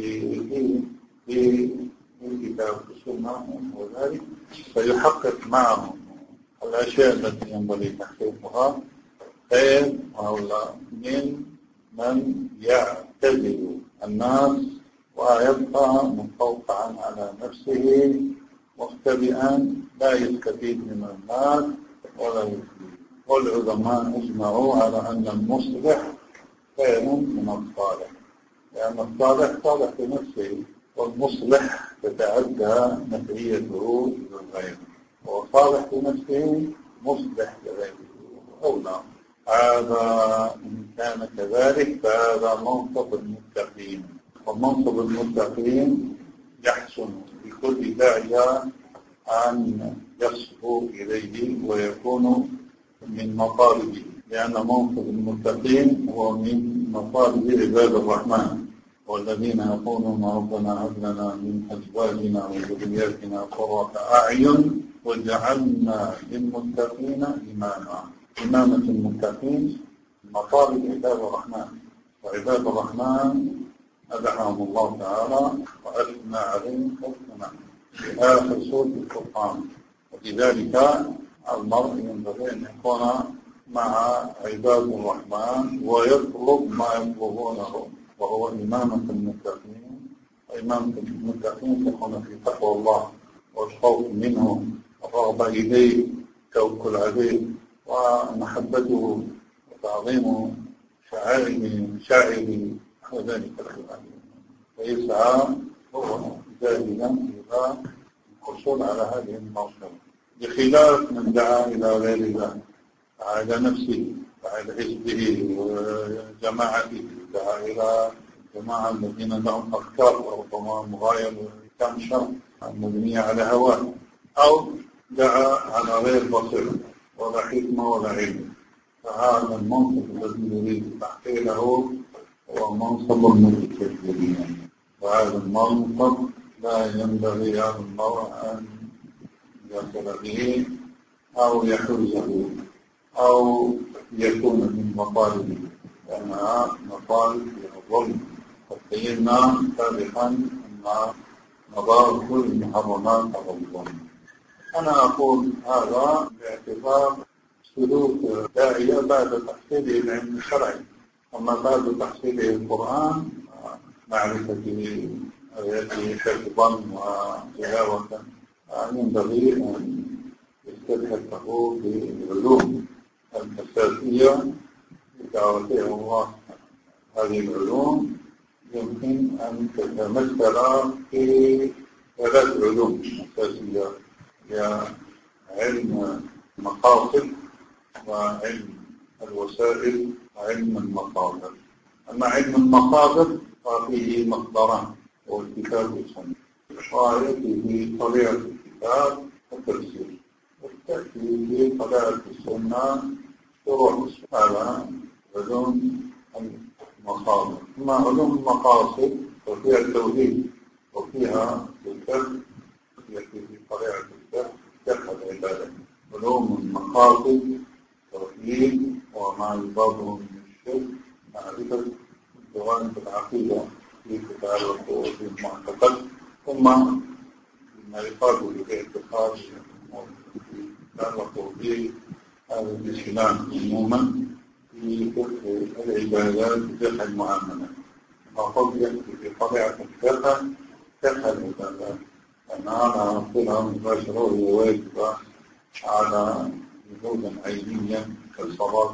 في الكتاب والسنة وذلك، فيحقق معهم الأشياء التي ينبغي تحقيقها خير هؤلاء من يعتزل الناس ويبقى متوقعا على نفسه مختبئا لا يستفيد من الناس ولا يفيد. والعلماء اجمعوا على أن المصلح خير من الصالح، لأن الصالح صالح لنفسه والمصلح تتعدى نفعيته للغير، وصالح لنفسه مصلح لغيره أولى. هذا إن كان كذلك فهذا منصب المتقين، ومنصب المتقين يحسن لكل داعية أن يصبو إليه ويكون من مطالبه، لأن منصب المتقين هو من مطالب عباد الرحمن والذين يقولون ربنا هب لنا من أزواجنا وذرياتنا قرة أعين واجعلنا للمتقين إماما. إمامة المتقين مطالب عباد الرحمن، وعباد الرحمن أدعاهم الله تعالى وأثنى عليهم حسنا في آخر سورة الفرقان. ولذلك المرء ينبغي أن يكون مع عباد الرحمن ويطلب ما يطلبونه، وهو إمامة المتقين. وإمامة المتقين تكون في تقوى الله والخوف منه والرغبة إليه شوق العبيد ومحبته وتعظيم شاعر وذلك الخلاف، ويسعى هو جاهدا إلى الحصول على هذه المرتبة، بخلاف من دعا إلى غير ذلك، دعا إلى نفسه، دعا إلى حزبه وجماعته، دعا إلى جماعة الذين لهم أفكار وربما مغاير كان شرع مبنية على هواه، أو دعا على غير بصيرة ولا حكمة ولا علم. فهذا المنصب الذي يريد تحقيقه هو منصب المتكبرين، وهذا المنصب لا ينبغي هذا المرء أن يصل به أو يحوزه أو يكون من مطالبه، لأنها مطالب الظلم. وبينا سابقا أن مدار كل المحرمات على الظلم. أنا أقول هذا باعتبار سلوك داعية بعد تحصيله العلم الشرعي، أما بعد تحصيله القرآن معرفة آياته حفظا وتلاوة ينبغي أن يستلحقه بالعلوم الأساسية بدعوته الله. هذه العلوم يمكن أن تتمثل في 3 علوم أساسية، هي علم المقاصد وعلم الوسائل وعلم المصادر. أما علم المصادر ففيه مصدران، هو الكتاب والسنة، ويأتي في طبيعة الكتاب والتفسير، وتأتي في طبيعة السنة شروح على علوم المصادر. أما علوم المقاصد وفيها التوحيد وفيها الفقه، يأتي في طبيعة الفقه فقه العبادة. علوم المقاصد توحيد وما يضاده من الشرك، معرفة جوانب العقيدة في تتعلق بالمعتقد، ثم ما يقابل باعتقاد الأمور التي تتعلق بهذا الإسلام عموما في فقه العبادات وفقه المعاملات. وقد يأتي في طبيعة الفقه فقه العبادات، لأن هذا نقولها مباشرة وواجبة على وجودا عينيا كالصلاة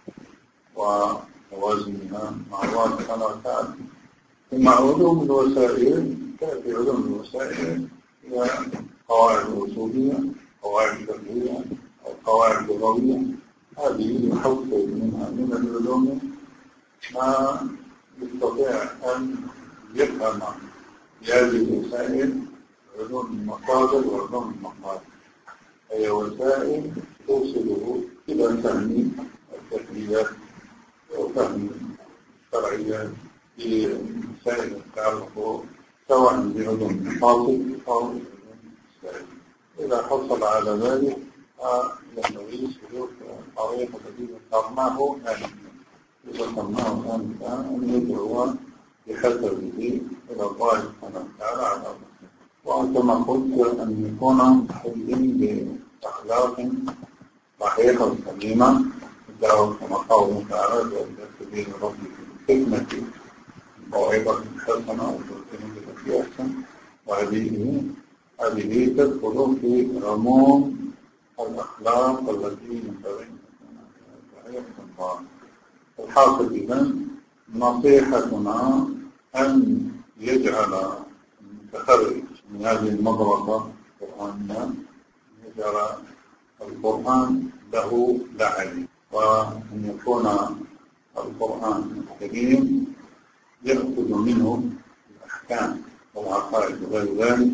ووازنها مع الله سبحانه وتعالى. ثم علوم الوسائل، تأتي علوم الوسائل هي قواعد أصولية، قواعد فقهية أو قواعد لغوية. هذه يحصل منها من العلوم ما يستطيع أن يفهم بهذه الوسائل علوم المصادر وعلوم المقاصد، هي وسائل توصله إلى فهم التقنيات وفهم الشرعيات في مسائل تتعلق سواء بعلوم المقاصد أو علوم الوسائل. إذا حصل على ذلك ينبغي سلوك الطريق الذي ذكرناه آنفا أن يدعو بحسبه إلى الله سبحانه وتعالى على نفسه، وكما قلت أن يكون محل بأخلاق صحيحة سليمة، الدعوة كما قال تعالى وإلى سبيل ربك بالحكمة موعظة حسنة وتوجيه بالتي أحسن. وهذه تدخل في عموم الأخلاق التي ينبغي أن تكون صحيحة الله. الحاصل إذن نصيحتنا أن يجعل المتخرج من هذه المدرسة القرآنية يجعل القرآن له لعب، وأن يكون القرآن الكريم يأخذ منه الأحكام والعقائد وغير ذلك،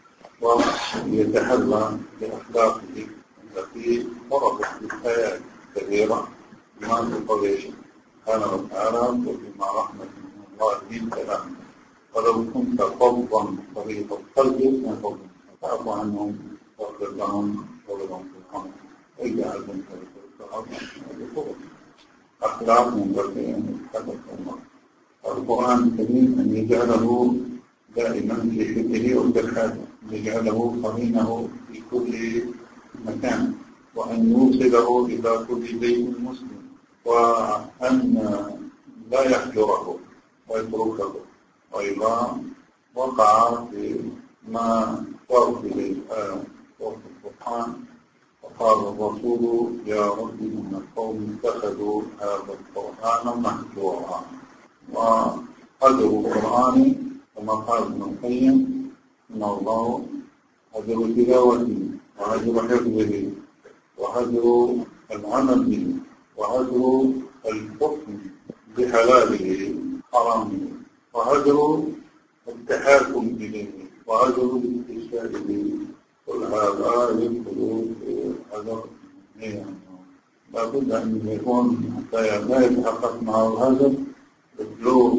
ويتحلى بأخلاقه التي وردت في الآيات كثيرة بما تقول سبحانه وتعالى وبما رحمة من الله لنت لهم ولو كنت فظا غليظ القلب لانفضوا فاعف عنهم واغفر لهم وارحمهم في الارض واجعلهم خليفة أخلاق منبغي أن يتحدث الله. القرآن الكريم أن يجعله دائما في فكره وترحاله، أن يجعله قرينه في كل مكان، وأن يوصله إلى كل بيت مسلم، وأن لا يحجره ويتركه. وإذا وقع في ما ورد إليه سورة القرآن وقال الرسول يا رب إن القوم اتخذوا هذا القرآن مهجورا. وقدر القرآن كما قال ابن القيم إن الله هجر تلاوته وهجر حفظه وهجر العمل به وهجر الحكم بحلاله حرامه وهجر التحاكم إليه وهجر الاستشفاء به. كل هذا يدخل في هجر الدنيا. لا بد أن يكون حتى لا يتحقق معه الهجر البلوغ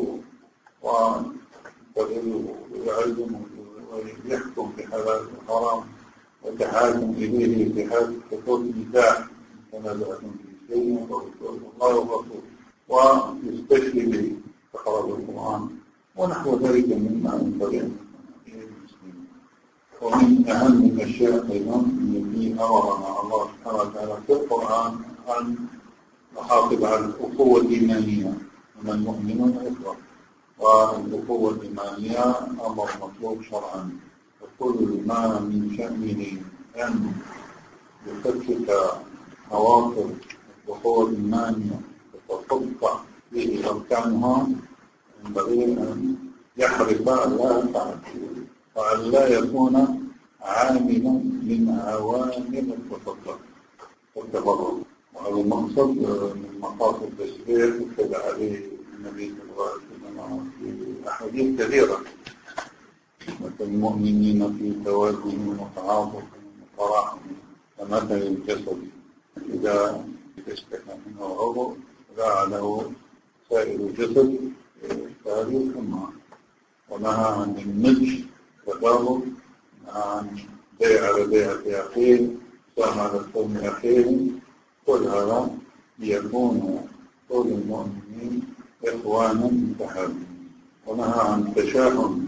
ويعلم ويحكم بحلال الحرام وتحاكم إليه في حال حقوق النساء تنازعتم في شيء ورسول الله ورسوله ويستشفي به تقرأ القرآن ونحو ذلك مما ينبغي المسلمين. ومن أهم الأشياء أيضا التي أمرنا الله سبحانه وتعالى في القرآن أن نحافظ على الأخوة الإيمانية من المؤمنون إخوة. والأخوة الإيمانية أمر مطلوب شرعا. وكل ما من شأنه أن يفكك مواقف الأخوة الإيمانية وتطبق فيه أركانها ينبغي أن يحرص ألا يفعل وأن لا يكون عاملا من عوامل التفرق. وهذا المقصد من مقاصد التشريع اتبع عليه النبي صلى الله عليه وسلم في أحاديث كثيرة مثل المؤمنين في توادهم وتعاطفهم وتراحمهم كمثل الجسد إذا اشتكى منه عضو داعى له سائر الجسد فهذه السمعة. ونهى عن النجش والتباغض، نهى عن بيع على بيعة أخيه صوم على صوم أخيه. كل هذا ليكون كل المؤمنين إخوانا متحابين. ونهى عن التشاحن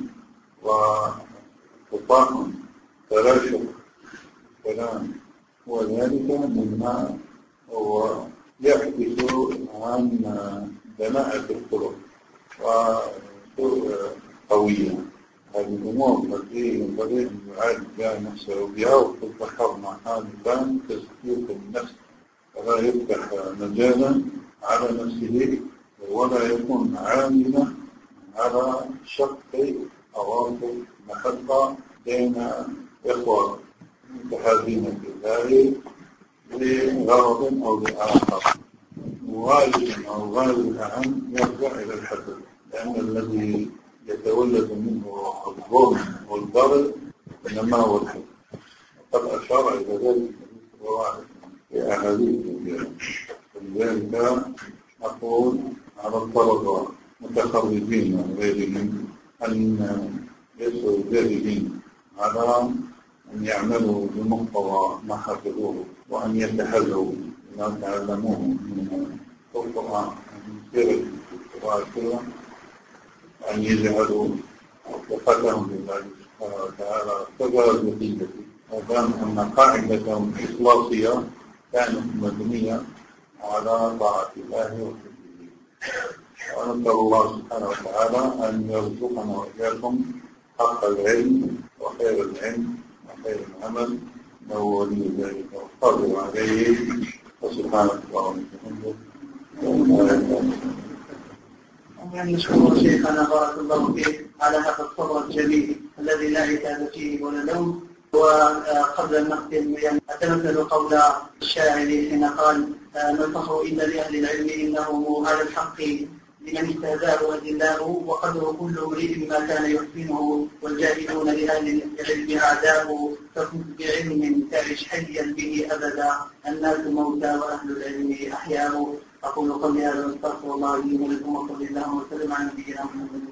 والتطاحن تراشق الكلام وذلك مما هو يحدث عن دناءة الخلق وسوء قوية. هذه الأمور التي ينبغي أن يعالج بها نفسه بها وتتذكرنا حالة تزكية النفس فلا يفتح مجالا على نفسه ولا يكون عاملا على شق أواصر محبة بين إخوة متحابين في الله لغرض أو لآخر. غالبا عن يرجع إلى الحسد لأن الذي يتولد منه الظلم والضرر إنما هو الحسد. وقد أشار إلى ذلك النبي صلى الله عليه وسلم في أحاديث كثيرة. ولذلك أقول على الطلبة متخرجين وغيرهم أن يسعوا جاهدين على أن يعملوا بمقتضى ما حفظوه وأن يتحلوا بما تعلموه من القرآن ومن سيرة الله عليه أن يجعلوا ثقتهم بالله سبحانه وتعالى سبب نتيجة. وكان أن قاعدتهم إخلاصية كانت مبنية على طاعة الله وحبه. ونسأل الله سبحانه وتعالى أن يرزقنا وإياكم حق العلم وخير العلم وخير العمل إنه ولي ذلك والقادر عليه. وسبحانك اللهم وبحمدك. نشكر شيخنا بارك الله فيه على هذا الصبر الجميل الذي لا عتاب فيه ولا لوم. وقبل أن نختم أتمثل قول الشاعر حين قال ننصح إلا لأهل العلم إنهم على الحق لمن استهزاه أدلاه وقدر كل امرئ ما كان يحسنه والجاهلون لأهل العلم أعداء فكن بعلم تعش حيا به أبدا الناس موتى وأهل العلم أحياء. أقول قولي هذا واستغفر الله لي ولكم وصلى الله وسلم على نبينا محمد.